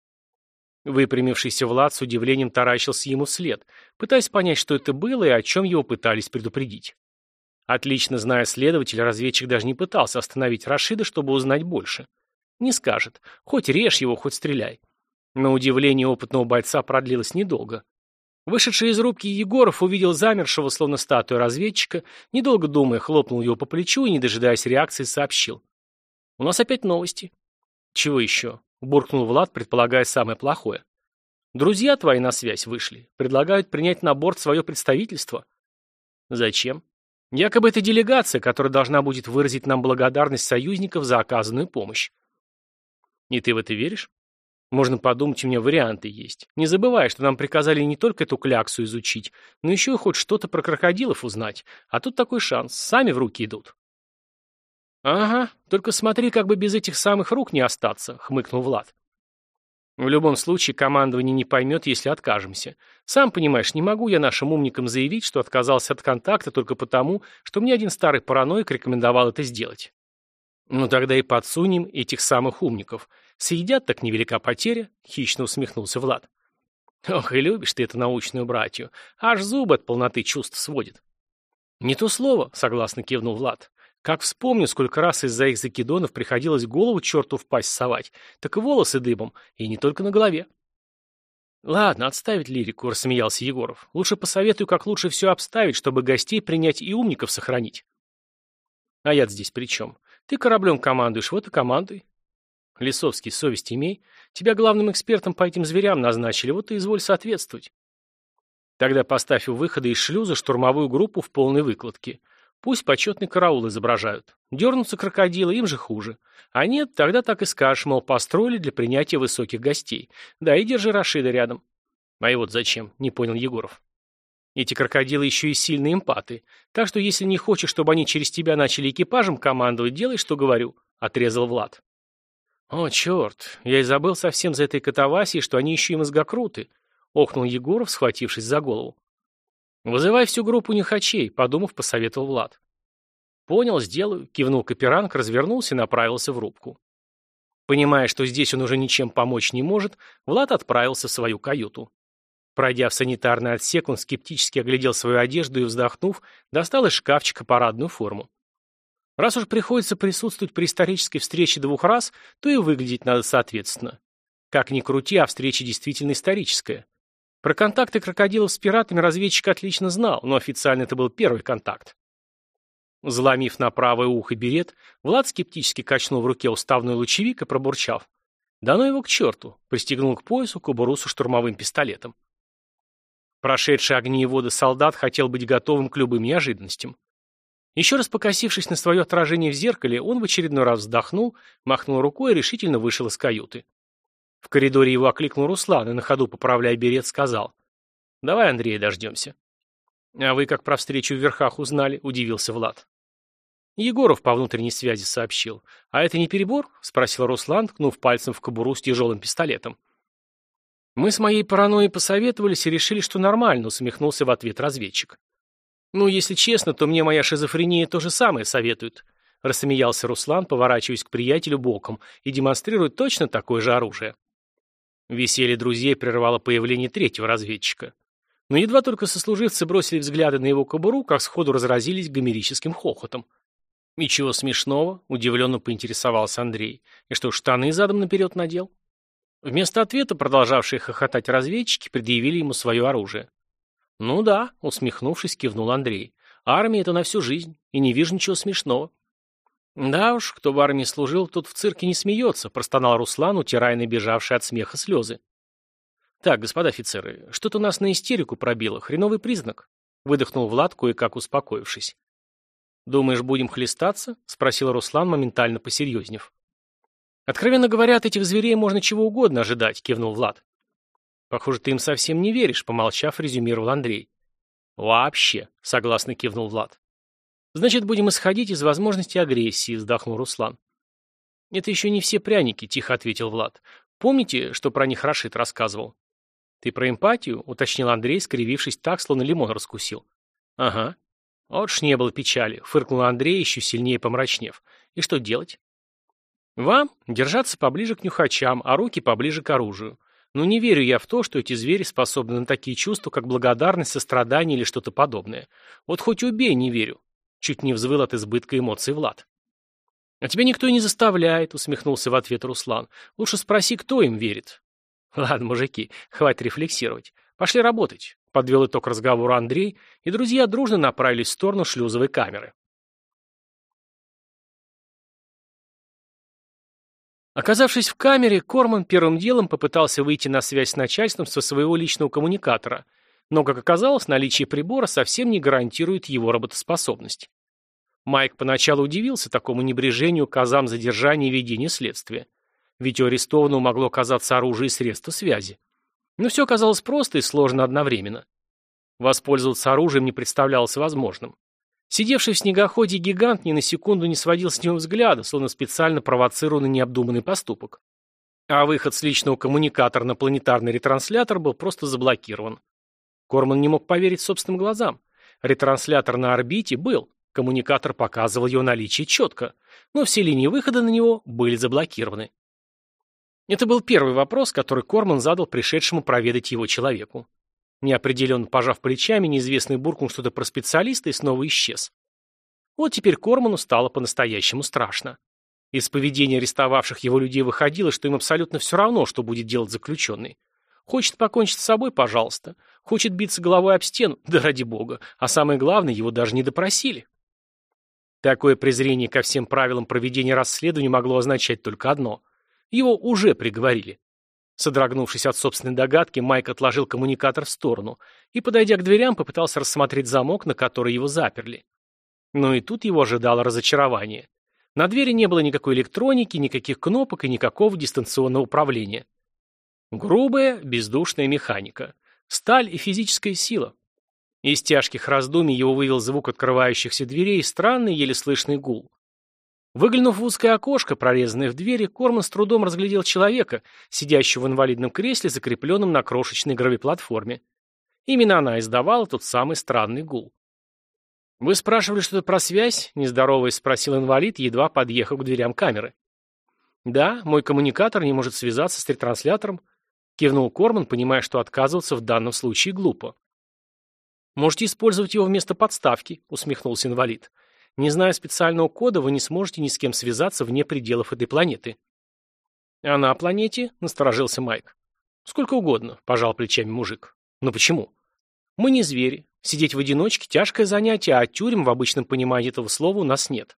Выпрямившийся Влад с удивлением таращился ему вслед, пытаясь понять, что это было и о чем его пытались предупредить. Отлично зная следователя, разведчик даже не пытался остановить Рашида, чтобы узнать больше. Не скажет. Хоть режь его, хоть стреляй. Но удивление опытного бойца продлилось недолго. Вышедший из рубки Егоров увидел замершего, словно статуя разведчика, недолго думая, хлопнул его по плечу и, не дожидаясь реакции, сообщил. «У нас опять новости». «Чего еще?» — буркнул Влад, предполагая самое плохое. «Друзья твои на связь вышли. Предлагают принять на борт свое представительство». «Зачем?» «Якобы это делегация, которая должна будет выразить нам благодарность союзников за оказанную помощь». «И ты в это веришь?» «Можно подумать, у меня варианты есть. Не забывай, что нам приказали не только эту кляксу изучить, но еще и хоть что-то про крокодилов узнать. А тут такой шанс. Сами в руки идут». «Ага, только смотри, как бы без этих самых рук не остаться», — хмыкнул Влад. «В любом случае, командование не поймет, если откажемся. Сам понимаешь, не могу я нашим умникам заявить, что отказался от контакта только потому, что мне один старый параноик рекомендовал это сделать». «Ну тогда и подсунем этих самых умников. Съедят, так невелика потеря», — хищно усмехнулся Влад. «Ох, и любишь ты эту научную братью. Аж зубы от полноты чувств сводит». «Не то слово», — согласно кивнул Влад. «Как вспомню, сколько раз из-за их закидонов приходилось голову черту в пасть совать, так и волосы дыбом, и не только на голове». «Ладно, отставить лирику», — рассмеялся Егоров. «Лучше посоветую, как лучше все обставить, чтобы гостей принять и умников сохранить». «А я-то здесь при чем? Ты кораблем командуешь, вот и командуй». «Лисовский, совесть имей. Тебя главным экспертом по этим зверям назначили, вот и изволь соответствовать». «Тогда поставь у выхода из шлюза штурмовую группу в полной выкладке. Пусть почетный караул изображают. Дернутся крокодилы, им же хуже. А нет, тогда так и скажешь, мол, построили для принятия высоких гостей. Да, и держи Рашида рядом». «А и вот зачем?» — не понял Егоров. «Эти крокодилы еще и сильные эмпаты. Так что если не хочешь, чтобы они через тебя начали экипажем командовать, делай, что говорю», — отрезал Влад. «О, черт, я и забыл совсем за этой катавасией, что они еще и мозгокруты», — охнул Егоров, схватившись за голову. «Вызывай всю группу нюхачей», — подумав, посоветовал Влад. «Понял, сделаю», — кивнул Каперанг, развернулся и направился в рубку. Понимая, что здесь он уже ничем помочь не может, Влад отправился в свою каюту. Пройдя в санитарный отсек, он скептически оглядел свою одежду и, вздохнув, достал из шкафчика парадную форму. Раз уж приходится присутствовать при исторической встрече двух рас, то и выглядеть надо соответственно. Как ни крути, а встреча действительно историческая. Про контакты крокодилов с пиратами разведчик отлично знал, но официально это был первый контакт. Заломив на правое ухо берет, Влад скептически качнул в руке уставной лучевик и пробурчав: «Да ну его к черту!» пристегнул к поясу кобуру со штурмовым пистолетом. Прошедший огни и воды солдат хотел быть готовым к любым неожиданностям. Еще раз покосившись на свое отражение в зеркале, он в очередной раз вздохнул, махнул рукой и решительно вышел из каюты. В коридоре его окликнул Руслан и, на ходу поправляя берет, сказал: «Давай Андрея дождемся». «А вы как про встречу в верхах узнали?» – удивился Влад. Егоров по внутренней связи сообщил. «А это не перебор?» – спросил Руслан, ткнув пальцем в кобуру с тяжелым пистолетом. «Мы с моей паранойей посоветовались и решили, что нормально», – усмехнулся в ответ разведчик. «Ну, если честно, то мне моя шизофрения то же самое советует», – рассмеялся Руслан, поворачиваясь к приятелю боком и демонстрируя точно такое же оружие. Веселье друзей прервало появление третьего разведчика. Но едва только сослуживцы бросили взгляды на его кобуру, как сходу разразились гомерическим хохотом. «И чего смешного?» – удивленно поинтересовался Андрей. «И что, штаны задом наперед надел?» Вместо ответа продолжавшие хохотать разведчики предъявили ему свое оружие. «Ну да», – усмехнувшись, кивнул Андрей. «Армия – это на всю жизнь, и не вижу ничего смешного». «Да уж, кто в армии служил, тот в цирке не смеется», – простонал Руслан, утирая набежавшие от смеха слезы. «Так, господа офицеры, что-то нас на истерику пробило, хреновый признак», – выдохнул Влад, кое-как успокоившись. «Думаешь, будем хлестаться?» – спросил Руслан, моментально посерьезнев. «Откровенно говоря, от этих зверей можно чего угодно ожидать», – кивнул Влад. «Похоже, ты им совсем не веришь», – помолчав, резюмировал Андрей. «Вообще», – согласно кивнул Влад. «Значит, будем исходить из возможности агрессии», – вздохнул Руслан. «Это еще не все пряники», – тихо ответил Влад. «Помните, что про них Рашид рассказывал?» «Ты про эмпатию?» – уточнил Андрей, скривившись так, словно лимон раскусил. «Ага». «Вот ж не было печали», — фыркнул Андрей, еще сильнее помрачнев. «И что делать?» «Вам держаться поближе к нюхачам, а руки поближе к оружию. Но не верю я в то, что эти звери способны на такие чувства, как благодарность, сострадание или что-то подобное. Вот хоть убей, не верю». Чуть не взвыл от избытка эмоций Влад. «А тебя никто и не заставляет», — усмехнулся в ответ Руслан. «Лучше спроси, кто им верит». «Ладно, мужики, хватит рефлексировать. Пошли работать», — подвел итог разговору Андрей, и друзья дружно направились в сторону шлюзовой камеры. Оказавшись в камере, Корман первым делом попытался выйти на связь с начальством со своего личного коммуникатора, но, как оказалось, наличие прибора совсем не гарантирует его работоспособность. Майк поначалу удивился такому небрежению к азам задержания и ведения следствия, ведь у арестованного могло оказаться оружие и средства связи. Но все оказалось просто и сложно одновременно. Воспользоваться оружием не представлялось возможным. Сидевший в снегоходе гигант ни на секунду не сводил с него взгляда, словно специально провоцированный необдуманный поступок. А выход с личного коммуникатора на планетарный ретранслятор был просто заблокирован. Корман не мог поверить собственным глазам. Ретранслятор на орбите был, коммуникатор показывал его наличие четко, но все линии выхода на него были заблокированы. Это был первый вопрос, который Корман задал пришедшему проведать его человеку. Неопределенно пожав плечами, неизвестный буркнул что-то про специалиста и снова исчез. Вот теперь Корману стало по-настоящему страшно. Из поведения арестовавших его людей выходило, что им абсолютно все равно, что будет делать заключенный. Хочет покончить с собой, пожалуйста. Хочет биться головой об стену, да ради бога. А самое главное, его даже не допросили. Такое презрение ко всем правилам проведения расследования могло означать только одно. Его уже приговорили. Содрогнувшись от собственной догадки, Майк отложил коммуникатор в сторону и, подойдя к дверям, попытался рассмотреть замок, на который его заперли. Но и тут его ожидало разочарование. На двери не было никакой электроники, никаких кнопок и никакого дистанционного управления. Грубая, бездушная механика. Сталь и физическая сила. Из тяжких раздумий его вывел звук открывающихся дверей и странный, еле слышный гул. Выглянув в узкое окошко, прорезанное в двери, Корман с трудом разглядел человека, сидящего в инвалидном кресле, закрепленном на крошечной гравиплатформе. Именно она издавала тот самый странный гул. «Вы спрашивали что-то про связь?» – нездороваясь спросил инвалид, едва подъехав к дверям камеры. «Да, мой коммуникатор не может связаться с ретранслятором», – кивнул Корман, понимая, что отказываться в данном случае глупо. «Можете использовать его вместо подставки», – усмехнулся инвалид. «Не зная специального кода, вы не сможете ни с кем связаться вне пределов этой планеты». «А на планете?» – насторожился Майк. «Сколько угодно», – пожал плечами мужик. «Но почему?» «Мы не звери. Сидеть в одиночке – тяжкое занятие, а тюрем в обычном понимании этого слова у нас нет.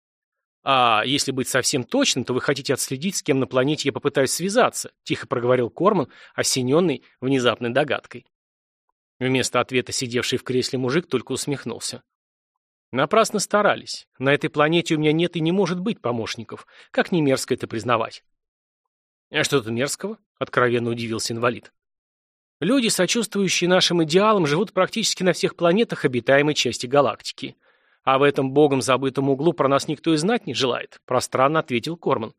А если быть совсем точным, то вы хотите отследить, с кем на планете я попытаюсь связаться, тихо проговорил Корман, осененный внезапной догадкой. Вместо ответа сидевший в кресле мужик только усмехнулся. Напрасно старались. На этой планете у меня нет и не может быть помощников. Как не мерзко это признавать. А что тут мерзкого? Откровенно удивился инвалид. Люди, сочувствующие нашим идеалам, живут практически на всех планетах обитаемой части галактики. А в этом богом забытом углу про нас никто и знать не желает, пространно ответил Корман.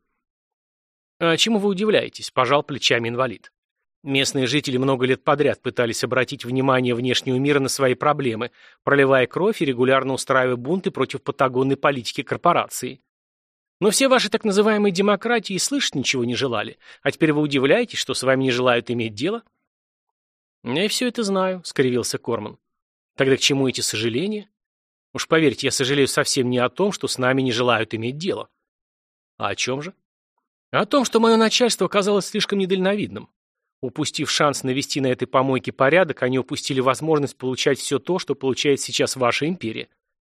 А чему вы удивляетесь? Пожал плечами инвалид. Местные жители много лет подряд пытались обратить внимание внешнего мира на свои проблемы, проливая кровь и регулярно устраивая бунты против патагонной политики корпорации. Но все ваши так называемые демократии слышать ничего не желали, а теперь вы удивляетесь, что с вами не желают иметь дело? Я и все это знаю, скривился Корман. Тогда к чему эти сожаления? Уж поверьте, я сожалею совсем не о том, что с нами не желают иметь дело. А о чем же? О том, что мое начальство оказалось слишком недальновидным. Упустив шанс навести на этой помойке порядок, они упустили возможность получать все то, что получает сейчас ваша империя.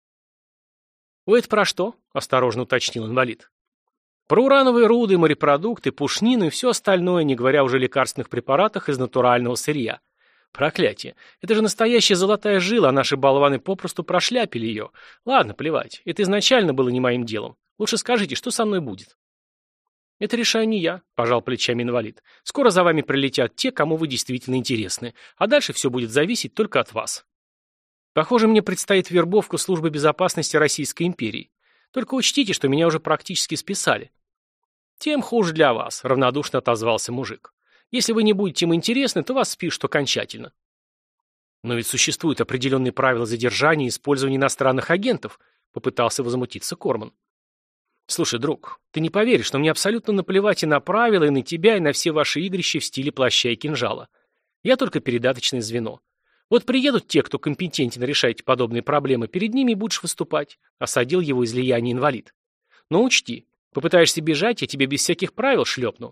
«Вы это про что?» – осторожно уточнил инвалид. «Про урановые руды, морепродукты, пушнину и все остальное, не говоря уже о лекарственных препаратах из натурального сырья. Проклятие. Это же настоящая золотая жила, а наши болваны попросту прошляпили ее. Ладно, плевать. Это изначально было не моим делом. Лучше скажите, что со мной будет?» «Это решаю не я», – пожал плечами инвалид. «Скоро за вами прилетят те, кому вы действительно интересны, а дальше все будет зависеть только от вас. Похоже, мне предстоит вербовка службы безопасности Российской империи. Только учтите, что меня уже практически списали». «Тем хуже для вас», – равнодушно отозвался мужик. «Если вы не будете им интересны, то вас спишут окончательно». «Но ведь существуют определенные правила задержания и использования иностранных агентов», – попытался возмутиться Корман. «Слушай, друг, ты не поверишь, но мне абсолютно наплевать и на правила, и на тебя, и на все ваши игрища в стиле плаща и кинжала. Я только передаточное звено. Вот приедут те, кто компетентен решать подобные проблемы, перед ними и будешь выступать», — осадил его излияние инвалид. «Но учти, попытаешься бежать, я тебе без всяких правил шлепну».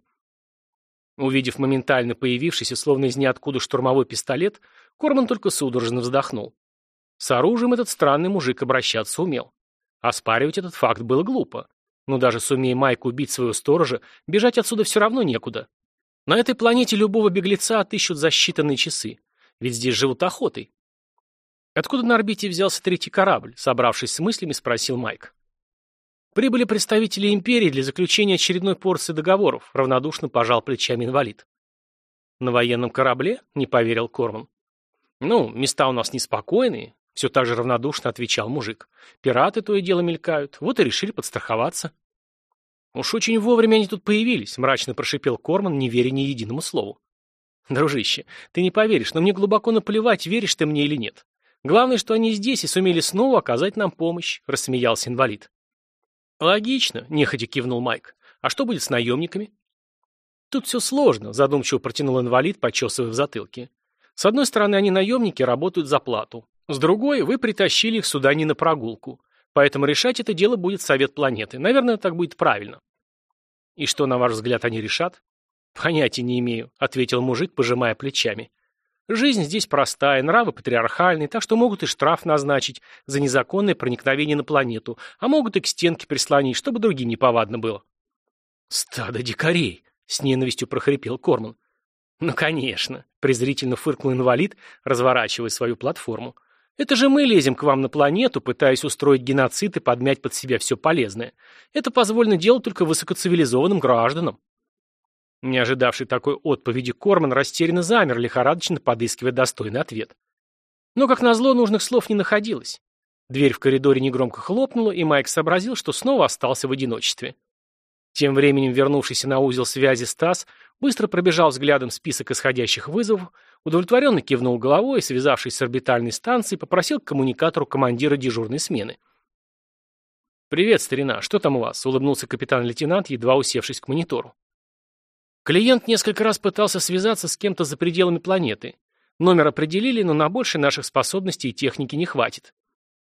Увидев моментально появившийся, словно из ниоткуда штурмовой пистолет, Корман только судорожно вздохнул. С оружием этот странный мужик обращаться умел. Оспаривать этот факт было глупо. Но даже сумея Майк убить своего сторожа, бежать отсюда все равно некуда. На этой планете любого беглеца отыщут за считанные часы. Ведь здесь живут охотой. «Откуда на орбите взялся третий корабль?» Собравшись с мыслями, спросил Майк. «Прибыли представители империи для заключения очередной порции договоров», равнодушно пожал плечами инвалид. «На военном корабле?» — не поверил Корман. «Ну, места у нас неспокойные», — все так же равнодушно отвечал мужик. «Пираты то и дело мелькают, вот и решили подстраховаться». «Уж очень вовремя они тут появились», — мрачно прошипел Корман, не веря ни единому слову. «Дружище, ты не поверишь, но мне глубоко наплевать, веришь ты мне или нет. Главное, что они здесь и сумели снова оказать нам помощь», — рассмеялся инвалид. «Логично», — нехотя кивнул Майк. «А что будет с наемниками?» «Тут все сложно», — задумчиво протянул инвалид, почесывая в затылке. «С одной стороны, они наемники, работают за плату. С другой, вы притащили их сюда не на прогулку. Поэтому решать это дело будет Совет планеты. Наверное, так будет правильно». «И что, на ваш взгляд, они решат?» «Понятия не имею», — ответил мужик, пожимая плечами. «Жизнь здесь простая, нравы патриархальные, так что могут и штраф назначить за незаконное проникновение на планету, а могут и к стенке прислонить, чтобы другим неповадно было». «Стадо дикарей!» — с ненавистью прохрипел Корман. «Ну, конечно», — презрительно фыркнул инвалид, разворачивая свою платформу. «Это же мы лезем к вам на планету, пытаясь устроить геноцид и подмять под себя все полезное. Это позволено делать только высокоцивилизованным гражданам». Не ожидавший такой отповеди Корман растерянно замер, лихорадочно подыскивая достойный ответ. Но, как назло, нужных слов не находилось. Дверь в коридоре негромко хлопнула, и Майк сообразил, что снова остался в одиночестве. Тем временем вернувшийся на узел связи Стас быстро пробежал взглядом список исходящих вызовов, удовлетворенно кивнул головой и, связавшись с орбитальной станцией, попросил к коммуникатору командира дежурной смены. «Привет, старина, что там у вас?» — улыбнулся капитан-лейтенант, едва усевшись к монитору. «Клиент несколько раз пытался связаться с кем-то за пределами планеты. Номер определили, но на больше наших способностей и техники не хватит».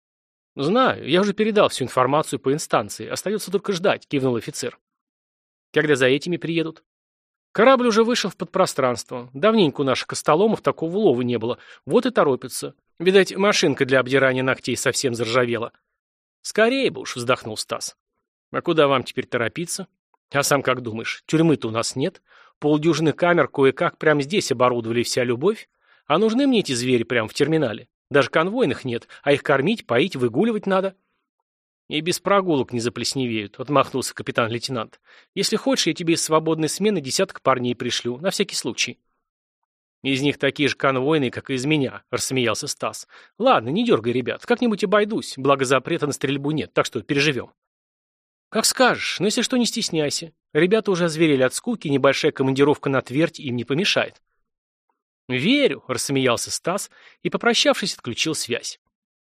«Знаю, я уже передал всю информацию по инстанции. Остается только ждать», — кивнул офицер. «Когда за этими приедут?» «Корабль уже вышел в подпространство. Давненько у наших костоломов такого улова не было. Вот и торопятся. Видать, машинка для обдирания ногтей совсем заржавела. Скорее бы уж, вздохнул Стас. А куда вам теперь торопиться? А сам как думаешь, тюрьмы-то у нас нет? Полдюжины камер кое-как прямо здесь оборудовали, вся любовь? А нужны мне эти звери прямо в терминале? Даже конвойных нет, а их кормить, поить, выгуливать надо. И без прогулок не заплесневеют, отмахнулся капитан-лейтенант. Если хочешь, я тебе из свободной смены десяток парней пришлю, на всякий случай. Из них такие же конвойные, как и из меня, рассмеялся Стас. Ладно, не дергай, ребят, как-нибудь обойдусь, благо запрета на стрельбу нет, так что переживем. Как скажешь, но если что, не стесняйся. Ребята уже озверели от скуки, небольшая командировка на Твердь им не помешает. Верю, рассмеялся Стас и, попрощавшись, отключил связь.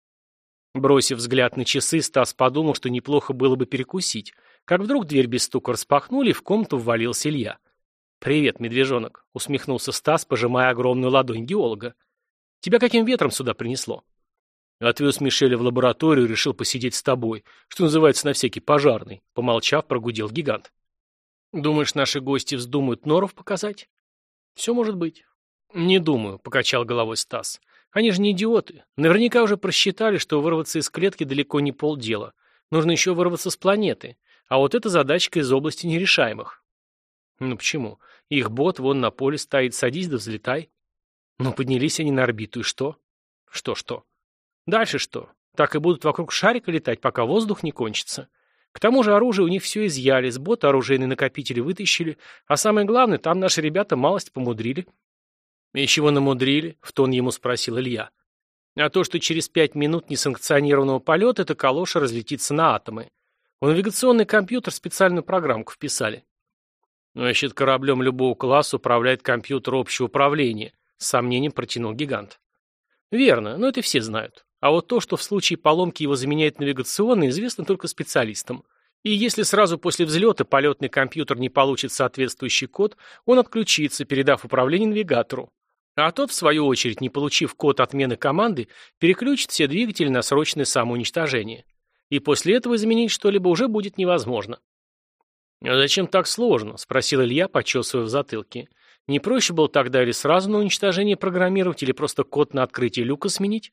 Бросив взгляд на часы, Стас подумал, что неплохо было бы перекусить, как вдруг дверь без стука распахнули, и в комнату ввалился Илья. «Привет, медвежонок», — усмехнулся Стас, пожимая огромную ладонь геолога. «Тебя каким ветром сюда принесло?» «Отвез Мишеля в лабораторию и решил посидеть с тобой, что называется, на всякий пожарный», — помолчав, прогудел гигант. «Думаешь, наши гости вздумают норов показать?» «Все может быть». «Не думаю», — покачал головой Стас. «Они же не идиоты. Наверняка уже просчитали, что вырваться из клетки далеко не полдела. Нужно еще вырваться с планеты. А вот эта задачка из области нерешаемых». «Ну почему? Их бот вон на поле стоит. Садись да взлетай». «Ну поднялись они на орбиту, и что?» «Что-что?» «Дальше что? Так и будут вокруг шарика летать, пока воздух не кончится. К тому же оружие у них все изъяли, с бота оружейные накопители вытащили, а самое главное, там наши ребята малость помудрили». «И чего намудрили?» — в тон ему спросил Илья. «А то, что через пять минут несанкционированного полета эта калоша разлетится на атомы. В навигационный компьютер специальную программку вписали». «Значит, кораблем любого класса управляет компьютер общего управления», — с сомнением протянул гигант. «Верно, но это все знают. А вот то, что в случае поломки его заменяет навигационный, известно только специалистам. И если сразу после взлета полетный компьютер не получит соответствующий код, он отключится, передав управление навигатору. А тот, в свою очередь, не получив код отмены команды, переключит все двигатели на срочное самоуничтожение. И после этого изменить что-либо уже будет невозможно». «А зачем так сложно?» — спросил Илья, почесывая в затылке. «Не проще было тогда или сразу на уничтожение программировать, или просто код на открытие люка сменить?»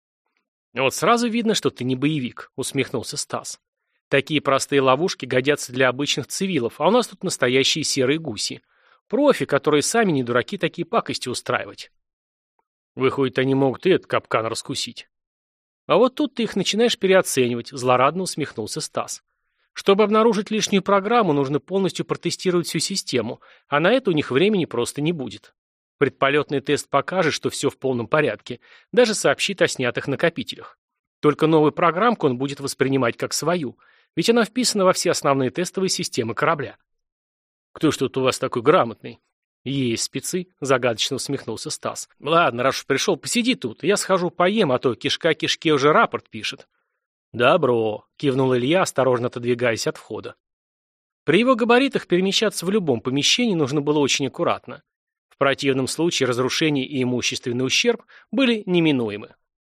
«Вот сразу видно, что ты не боевик», — усмехнулся Стас. «Такие простые ловушки годятся для обычных цивилов, а у нас тут настоящие серые гуси. Профи, которые сами не дураки такие пакости устраивать». «Выходит, они могут и этот капкан раскусить». «А вот тут ты их начинаешь переоценивать», — злорадно усмехнулся Стас. «Чтобы обнаружить лишнюю программу, нужно полностью протестировать всю систему, а на это у них времени просто не будет. Предполетный тест покажет, что все в полном порядке, даже сообщит о снятых накопителях. Только новую программку он будет воспринимать как свою, ведь она вписана во все основные тестовые системы корабля». «Кто ж тут у вас такой грамотный?» «Есть спецы», — загадочно усмехнулся Стас. «Ладно, раз уж пришел, посиди тут, я схожу поем, а то кишка кишке уже рапорт пишет». «Добро», — кивнул Илья, осторожно отодвигаясь от входа. При его габаритах перемещаться в любом помещении нужно было очень аккуратно. В противном случае разрушение и имущественный ущерб были неминуемы.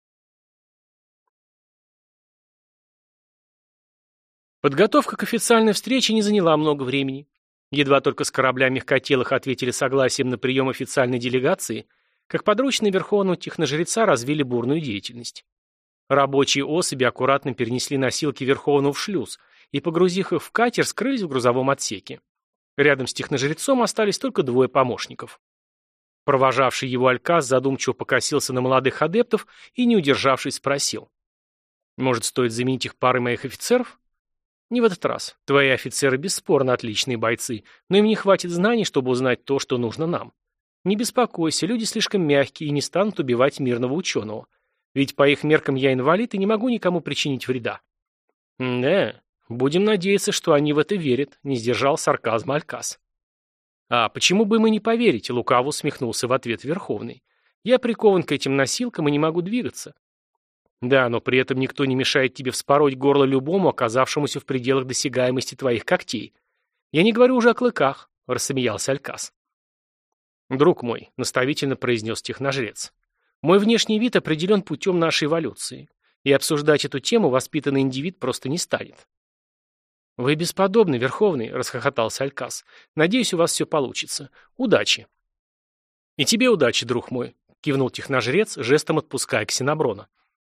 Подготовка к официальной встрече не заняла много времени. Едва только с корабля мягкотелых ответили согласием на прием официальной делегации, как подручные верховного техножреца развили бурную деятельность. Рабочие особи аккуратно перенесли носилки Верховного в шлюз и, погрузив их в катер, скрылись в грузовом отсеке. Рядом с техножрецом остались только двое помощников. Провожавший его Алькас задумчиво покосился на молодых адептов и, не удержавшись, спросил. «Может, стоит заменить их парой моих офицеров?» «Не в этот раз. Твои офицеры бесспорно отличные бойцы, но им не хватит знаний, чтобы узнать то, что нужно нам. Не беспокойся, люди слишком мягкие и не станут убивать мирного ученого. Ведь по их меркам я инвалид и не могу никому причинить вреда». «Да, будем надеяться, что они в это верят», — не сдержал сарказма Алькас. «А почему бы им и не поверить?» — лукаво усмехнулся в ответ Верховный. «Я прикован к этим носилкам и не могу двигаться». «Да, но при этом никто не мешает тебе вспороть горло любому, оказавшемуся в пределах досягаемости твоих когтей. Я не говорю уже о клыках», — рассмеялся Алькас. «Друг мой», — наставительно произнес техножрец, — «мой внешний вид определен путем нашей эволюции, и обсуждать эту тему воспитанный индивид просто не станет». «Вы бесподобны, Верховный», — расхохотался Алькас. «Надеюсь, у вас все получится. Удачи». «И тебе удачи, друг мой», кивнул техножрец, жестом отпуская Ксеноброна.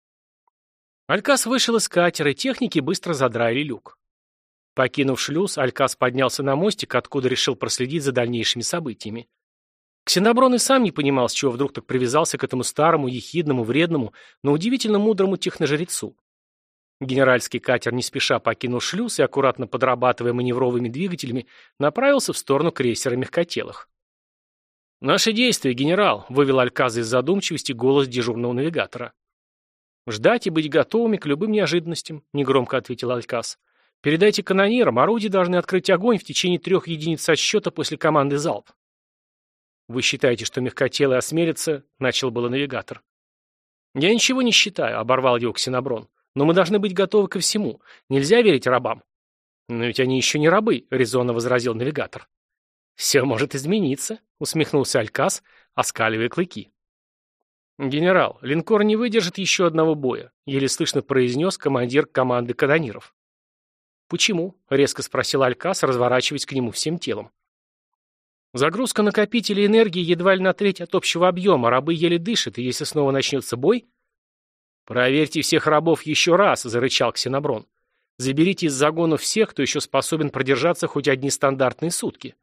Алькас вышел из катера, и техники быстро задраили люк. Покинув шлюз, Алькас поднялся на мостик, откуда решил проследить за дальнейшими событиями. Ксеноброн и сам не понимал, с чего вдруг так привязался к этому старому, ехидному, вредному, но удивительно мудрому техножрецу. Генеральский катер не спеша покинул шлюз и, аккуратно подрабатывая маневровыми двигателями, направился в сторону крейсера мягкотелых. «Наши действия, генерал», — вывел Альказ из задумчивости голос дежурного навигатора. «Ждать и быть готовыми к любым неожиданностям», — негромко ответил Альказ. «Передайте канонирам, орудия должны открыть огонь в течение трех единиц отсчета после команды залп». «Вы считаете, что мягкотелые осмелятся?» — начал было навигатор. «Я ничего не считаю», — оборвал его Ксеноброн. «Но мы должны быть готовы ко всему. Нельзя верить рабам». «Но ведь они еще не рабы», — резонно возразил навигатор. «Все может измениться», — усмехнулся Альказ, оскаливая клыки. «Генерал, линкор не выдержит еще одного боя», — еле слышно произнес командир команды канониров. «Почему?» — резко спросил Альказ, разворачиваясь к нему всем телом. «Загрузка накопителей энергии едва ли на треть от общего объема, рабы еле дышат, и если снова начнется бой...» «Проверьте всех рабов еще раз», — зарычал Ксеноброн. «Заберите из загонов всех, кто еще способен продержаться хоть одни стандартные сутки».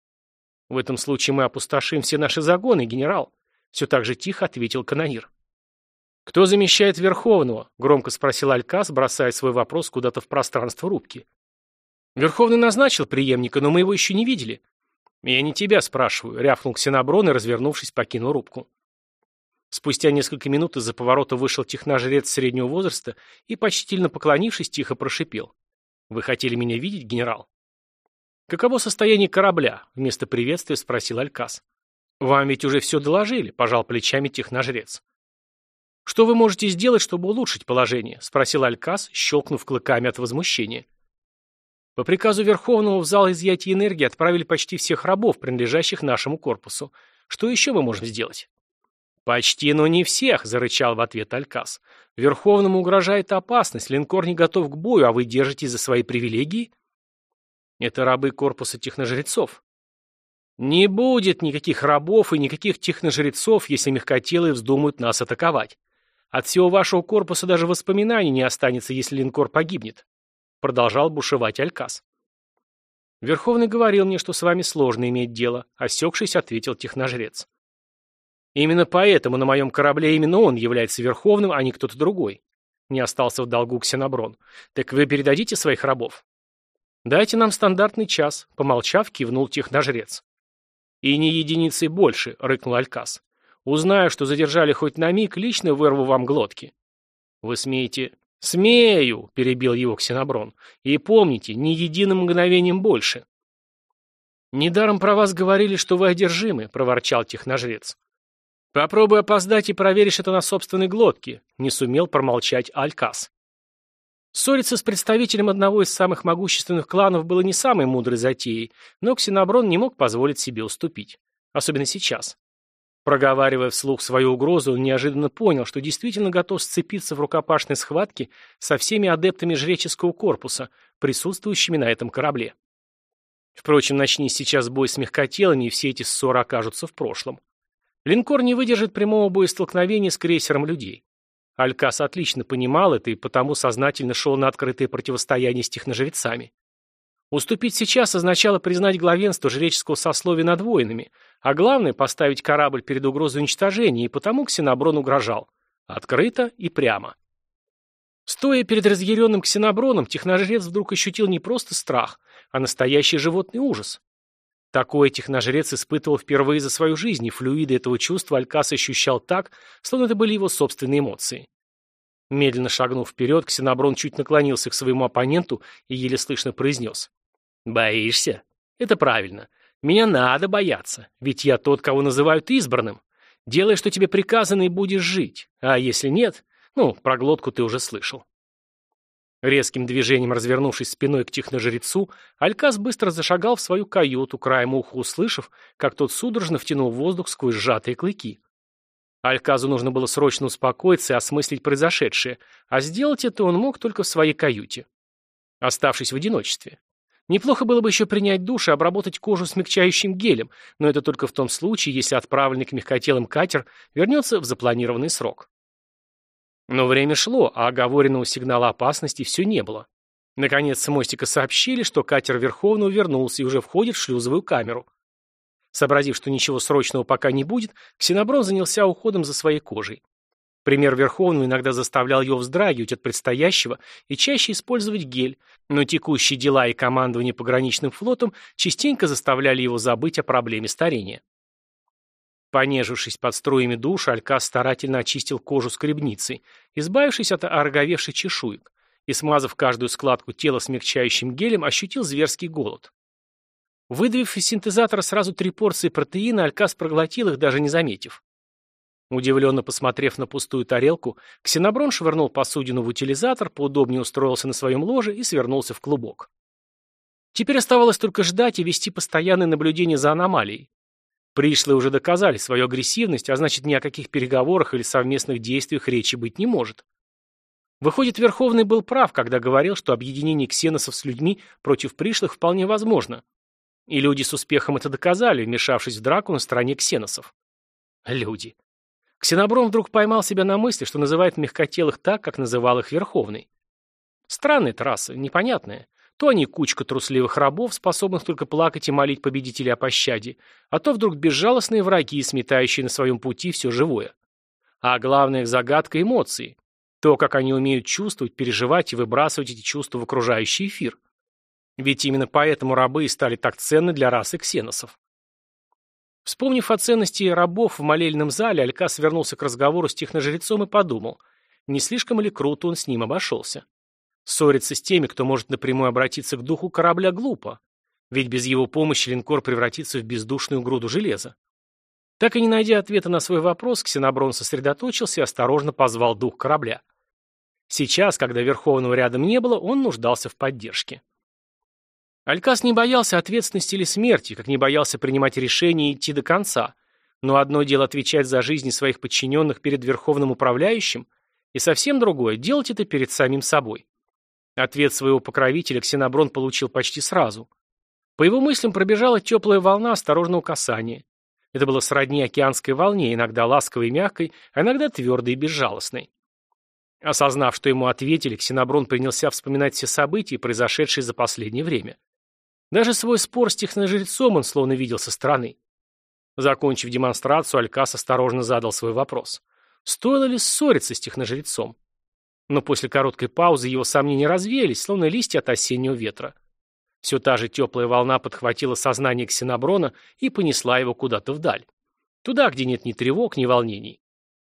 «В этом случае мы опустошим все наши загоны, генерал», — все так же тихо ответил канонир. «Кто замещает Верховного?» — громко спросил Альказ, бросая свой вопрос куда-то в пространство рубки. «Верховный назначил преемника, но мы его еще не видели». «Я не тебя спрашиваю», — рявкнул Ксеноброн и, развернувшись, покинул рубку. Спустя несколько минут из-за поворота вышел техножрец среднего возраста и, почтительно поклонившись, тихо прошипел. «Вы хотели меня видеть, генерал?» «Каково состояние корабля?» — вместо приветствия спросил Альказ. «Вам ведь уже все доложили», — пожал плечами техножрец. «Что вы можете сделать, чтобы улучшить положение?» — спросил Альказ, щелкнув клыками от возмущения. «По приказу Верховного в зал изъятия энергии отправили почти всех рабов, принадлежащих нашему корпусу. Что еще мы можем сделать?» «Почти, но не всех», — зарычал в ответ Альказ. «Верховному угрожает опасность, линкор не готов к бою, а вы держитесь за свои привилегии?» «Это рабы корпуса техножрецов». «Не будет никаких рабов и никаких техножрецов, если мягкотелые вздумают нас атаковать. От всего вашего корпуса даже воспоминаний не останется, если линкор погибнет», — продолжал бушевать Альказ. «Верховный говорил мне, что с вами сложно иметь дело», — осекшись, ответил техножрец. «Именно поэтому на моем корабле именно он является верховным, а не кто-то другой», — не остался в долгу Ксеноброн. «Так вы передадите своих рабов?» «Дайте нам стандартный час», — помолчав, кивнул техножрец. «И не единицей больше», — рыкнул Альказ. «Узнаю, что задержали хоть на миг, лично вырву вам глотки». «Вы смеете?» «Смею», — перебил его Ксеноброн. «И помните, ни единым мгновением больше». «Недаром про вас говорили, что вы одержимы», — проворчал техножрец. «Попробуй опоздать и проверишь это на собственной глотке», — не сумел промолчать Альказ. Ссориться с представителем одного из самых могущественных кланов было не самой мудрой затеей, но Ксеноброн не мог позволить себе уступить. Особенно сейчас. Проговаривая вслух свою угрозу, он неожиданно понял, что действительно готов сцепиться в рукопашной схватке со всеми адептами жреческого корпуса, присутствующими на этом корабле. Впрочем, начни сейчас бой с мягкотелыми, и все эти ссоры окажутся в прошлом. Линкор не выдержит прямого боестолкновения с крейсером людей. Альказ отлично понимал это и потому сознательно шел на открытое противостояние с техножрецами. Уступить сейчас означало признать главенство жреческого сословия над воинами, а главное — поставить корабль перед угрозой уничтожения, и потому Ксеноброн угрожал. Открыто и прямо. Стоя перед разъяренным Ксеноброном, техножрец вдруг ощутил не просто страх, а настоящий животный ужас. Такое техножрец испытывал впервые за свою жизнь, и флюиды этого чувства Альказ ощущал так, словно это были его собственные эмоции. Медленно шагнув вперед, Ксеноброн чуть наклонился к своему оппоненту и еле слышно произнес. «Боишься? Это правильно. Меня надо бояться, ведь я тот, кого называют избранным. Делай, что тебе приказано, и будешь жить. А если нет, ну, про глотку ты уже слышал». Резким движением развернувшись спиной к техножрецу, Альказ быстро зашагал в свою каюту, краем уха услышав, как тот судорожно втянул воздух сквозь сжатые клыки. Альказу нужно было срочно успокоиться и осмыслить произошедшее, а сделать это он мог только в своей каюте. Оставшись в одиночестве. Неплохо было бы еще принять душ и обработать кожу смягчающим гелем, но это только в том случае, если отправленный к мягкотелым катер вернется в запланированный срок. Но время шло, а оговоренного сигнала опасности все не было. Наконец с мостика сообщили, что катер Верховного вернулся и уже входит в шлюзовую камеру. Сообразив, что ничего срочного пока не будет, Ксеноброн занялся уходом за своей кожей. Пример Верховного иногда заставлял его вздрагивать от предстоящего и чаще использовать гель, но текущие дела и командование пограничным флотом частенько заставляли его забыть о проблеме старения. Понежившись под струями душа, Алькас старательно очистил кожу скребницей, избавившись от ороговевших чешуек, и, смазав каждую складку тела смягчающим гелем, ощутил зверский голод. Выдавив из синтезатора сразу три порции протеина, Алькас проглотил их, даже не заметив. Удивленно посмотрев на пустую тарелку, Ксеноброн швырнул посудину в утилизатор, поудобнее устроился на своем ложе и свернулся в клубок. Теперь оставалось только ждать и вести постоянное наблюдение за аномалией. Пришлые уже доказали свою агрессивность, а значит, ни о каких переговорах или совместных действиях речи быть не может. Выходит, Верховный был прав, когда говорил, что объединение ксеносов с людьми против пришлых вполне возможно. И люди с успехом это доказали, вмешавшись в драку на стороне ксеносов. Люди. Ксеноброн вдруг поймал себя на мысли, что называет мягкотелых так, как называл их Верховный. Странная трасса, непонятная. То они кучка трусливых рабов, способных только плакать и молить победителя о пощаде, а то вдруг безжалостные враги, сметающие на своем пути все живое. А главная их загадка — эмоции. То, как они умеют чувствовать, переживать и выбрасывать эти чувства в окружающий эфир. Ведь именно поэтому рабы и стали так ценны для расы ксеносов. Вспомнив о ценности рабов в молельном зале, Алькас вернулся к разговору с техножрецом и подумал, не слишком ли круто он с ним обошелся. Ссориться с теми, кто может напрямую обратиться к духу корабля, глупо, ведь без его помощи линкор превратится в бездушную груду железа. Так и не найдя ответа на свой вопрос, Ксеноброн сосредоточился и осторожно позвал дух корабля. Сейчас, когда Верховного рядом не было, он нуждался в поддержке. Алькас не боялся ответственности или смерти, как не боялся принимать решения и идти до конца, но одно дело отвечать за жизни своих подчиненных перед Верховным Управляющим, и совсем другое — делать это перед самим собой. Ответ своего покровителя Ксеноброн получил почти сразу. По его мыслям пробежала теплая волна осторожного касания. Это было сродни океанской волне, иногда ласковой и мягкой, а иногда твердой и безжалостной. Осознав, что ему ответили, Ксеноброн принялся вспоминать все события, произошедшие за последнее время. Даже свой спор с техножрецом он словно видел со стороны. Закончив демонстрацию, Алькас осторожно задал свой вопрос. Стоило ли ссориться с техножрецом? Но после короткой паузы его сомнения развеялись, словно листья от осеннего ветра. Все та же теплая волна подхватила сознание Ксеноброна и понесла его куда-то вдаль. Туда, где нет ни тревог, ни волнений.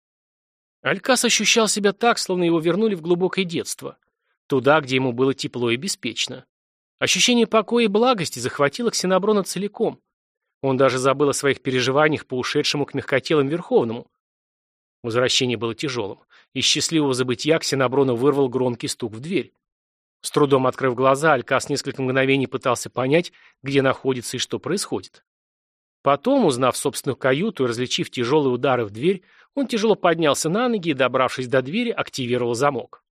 Алькас ощущал себя так, словно его вернули в глубокое детство. Туда, где ему было тепло и беспечно. Ощущение покоя и благости захватило Ксеноброна целиком. Он даже забыл о своих переживаниях по ушедшему к мягкотелым Верховному. Возвращение было тяжелым. Из счастливого забытья Ксеноброна вырвал громкий стук в дверь. С трудом открыв глаза, Алькас несколько мгновений пытался понять, где находится и что происходит. Потом, узнав собственную каюту и различив тяжелые удары в дверь, он тяжело поднялся на ноги и, добравшись до двери, активировал замок.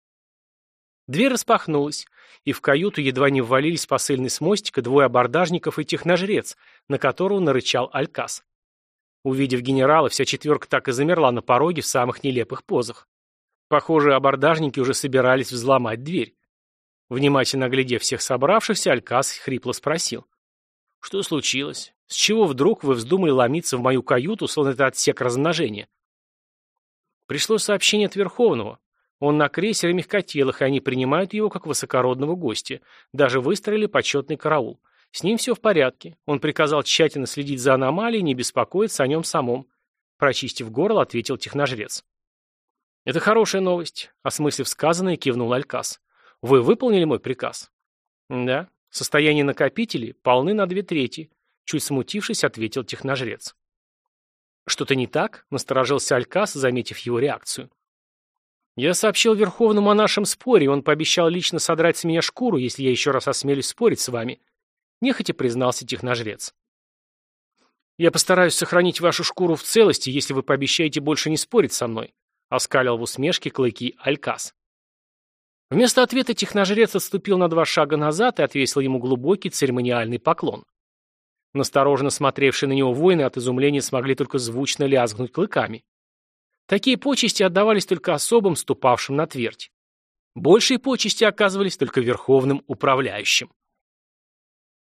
Дверь распахнулась, и в каюту едва не ввалились посыльный с мостика двое абордажников и техножрец, на которого нарычал Алькас. Увидев генерала, вся четверка так и замерла на пороге в самых нелепых позах. Похоже, абордажники уже собирались взломать дверь. Внимательно оглядев всех собравшихся, Алькас хрипло спросил. «Что случилось? С чего вдруг вы вздумали ломиться в мою каюту, словно это отсек размножения?» Пришло сообщение от Верховного. Он на крейсере мягкотелых, и они принимают его как высокородного гостя. Даже выстроили почетный караул. С ним все в порядке. Он приказал тщательно следить за аномалией и не беспокоиться о нем самом. Прочистив горло, ответил техножрец. «Это хорошая новость», — осмыслив сказанное, кивнул Алькас. «Вы выполнили мой приказ?» «Да. Состояние накопителей полны на две трети», — чуть смутившись, ответил техножрец. «Что-то не так?» — насторожился Алькас, заметив его реакцию. «Я сообщил Верховному о нашем споре, и он пообещал лично содрать с меня шкуру, если я еще раз осмелюсь спорить с вами», — нехотя признался техножрец. «Я постараюсь сохранить вашу шкуру в целости, если вы пообещаете больше не спорить со мной», — оскалил в усмешке клыки Алькас. Вместо ответа техножрец отступил на два шага назад и отвесил ему глубокий церемониальный поклон. Настороженно смотревшие на него воины от изумления смогли только звучно лязгнуть клыками. Такие почести отдавались только особым, ступавшим на твердь. Большие почести оказывались только верховным управляющим.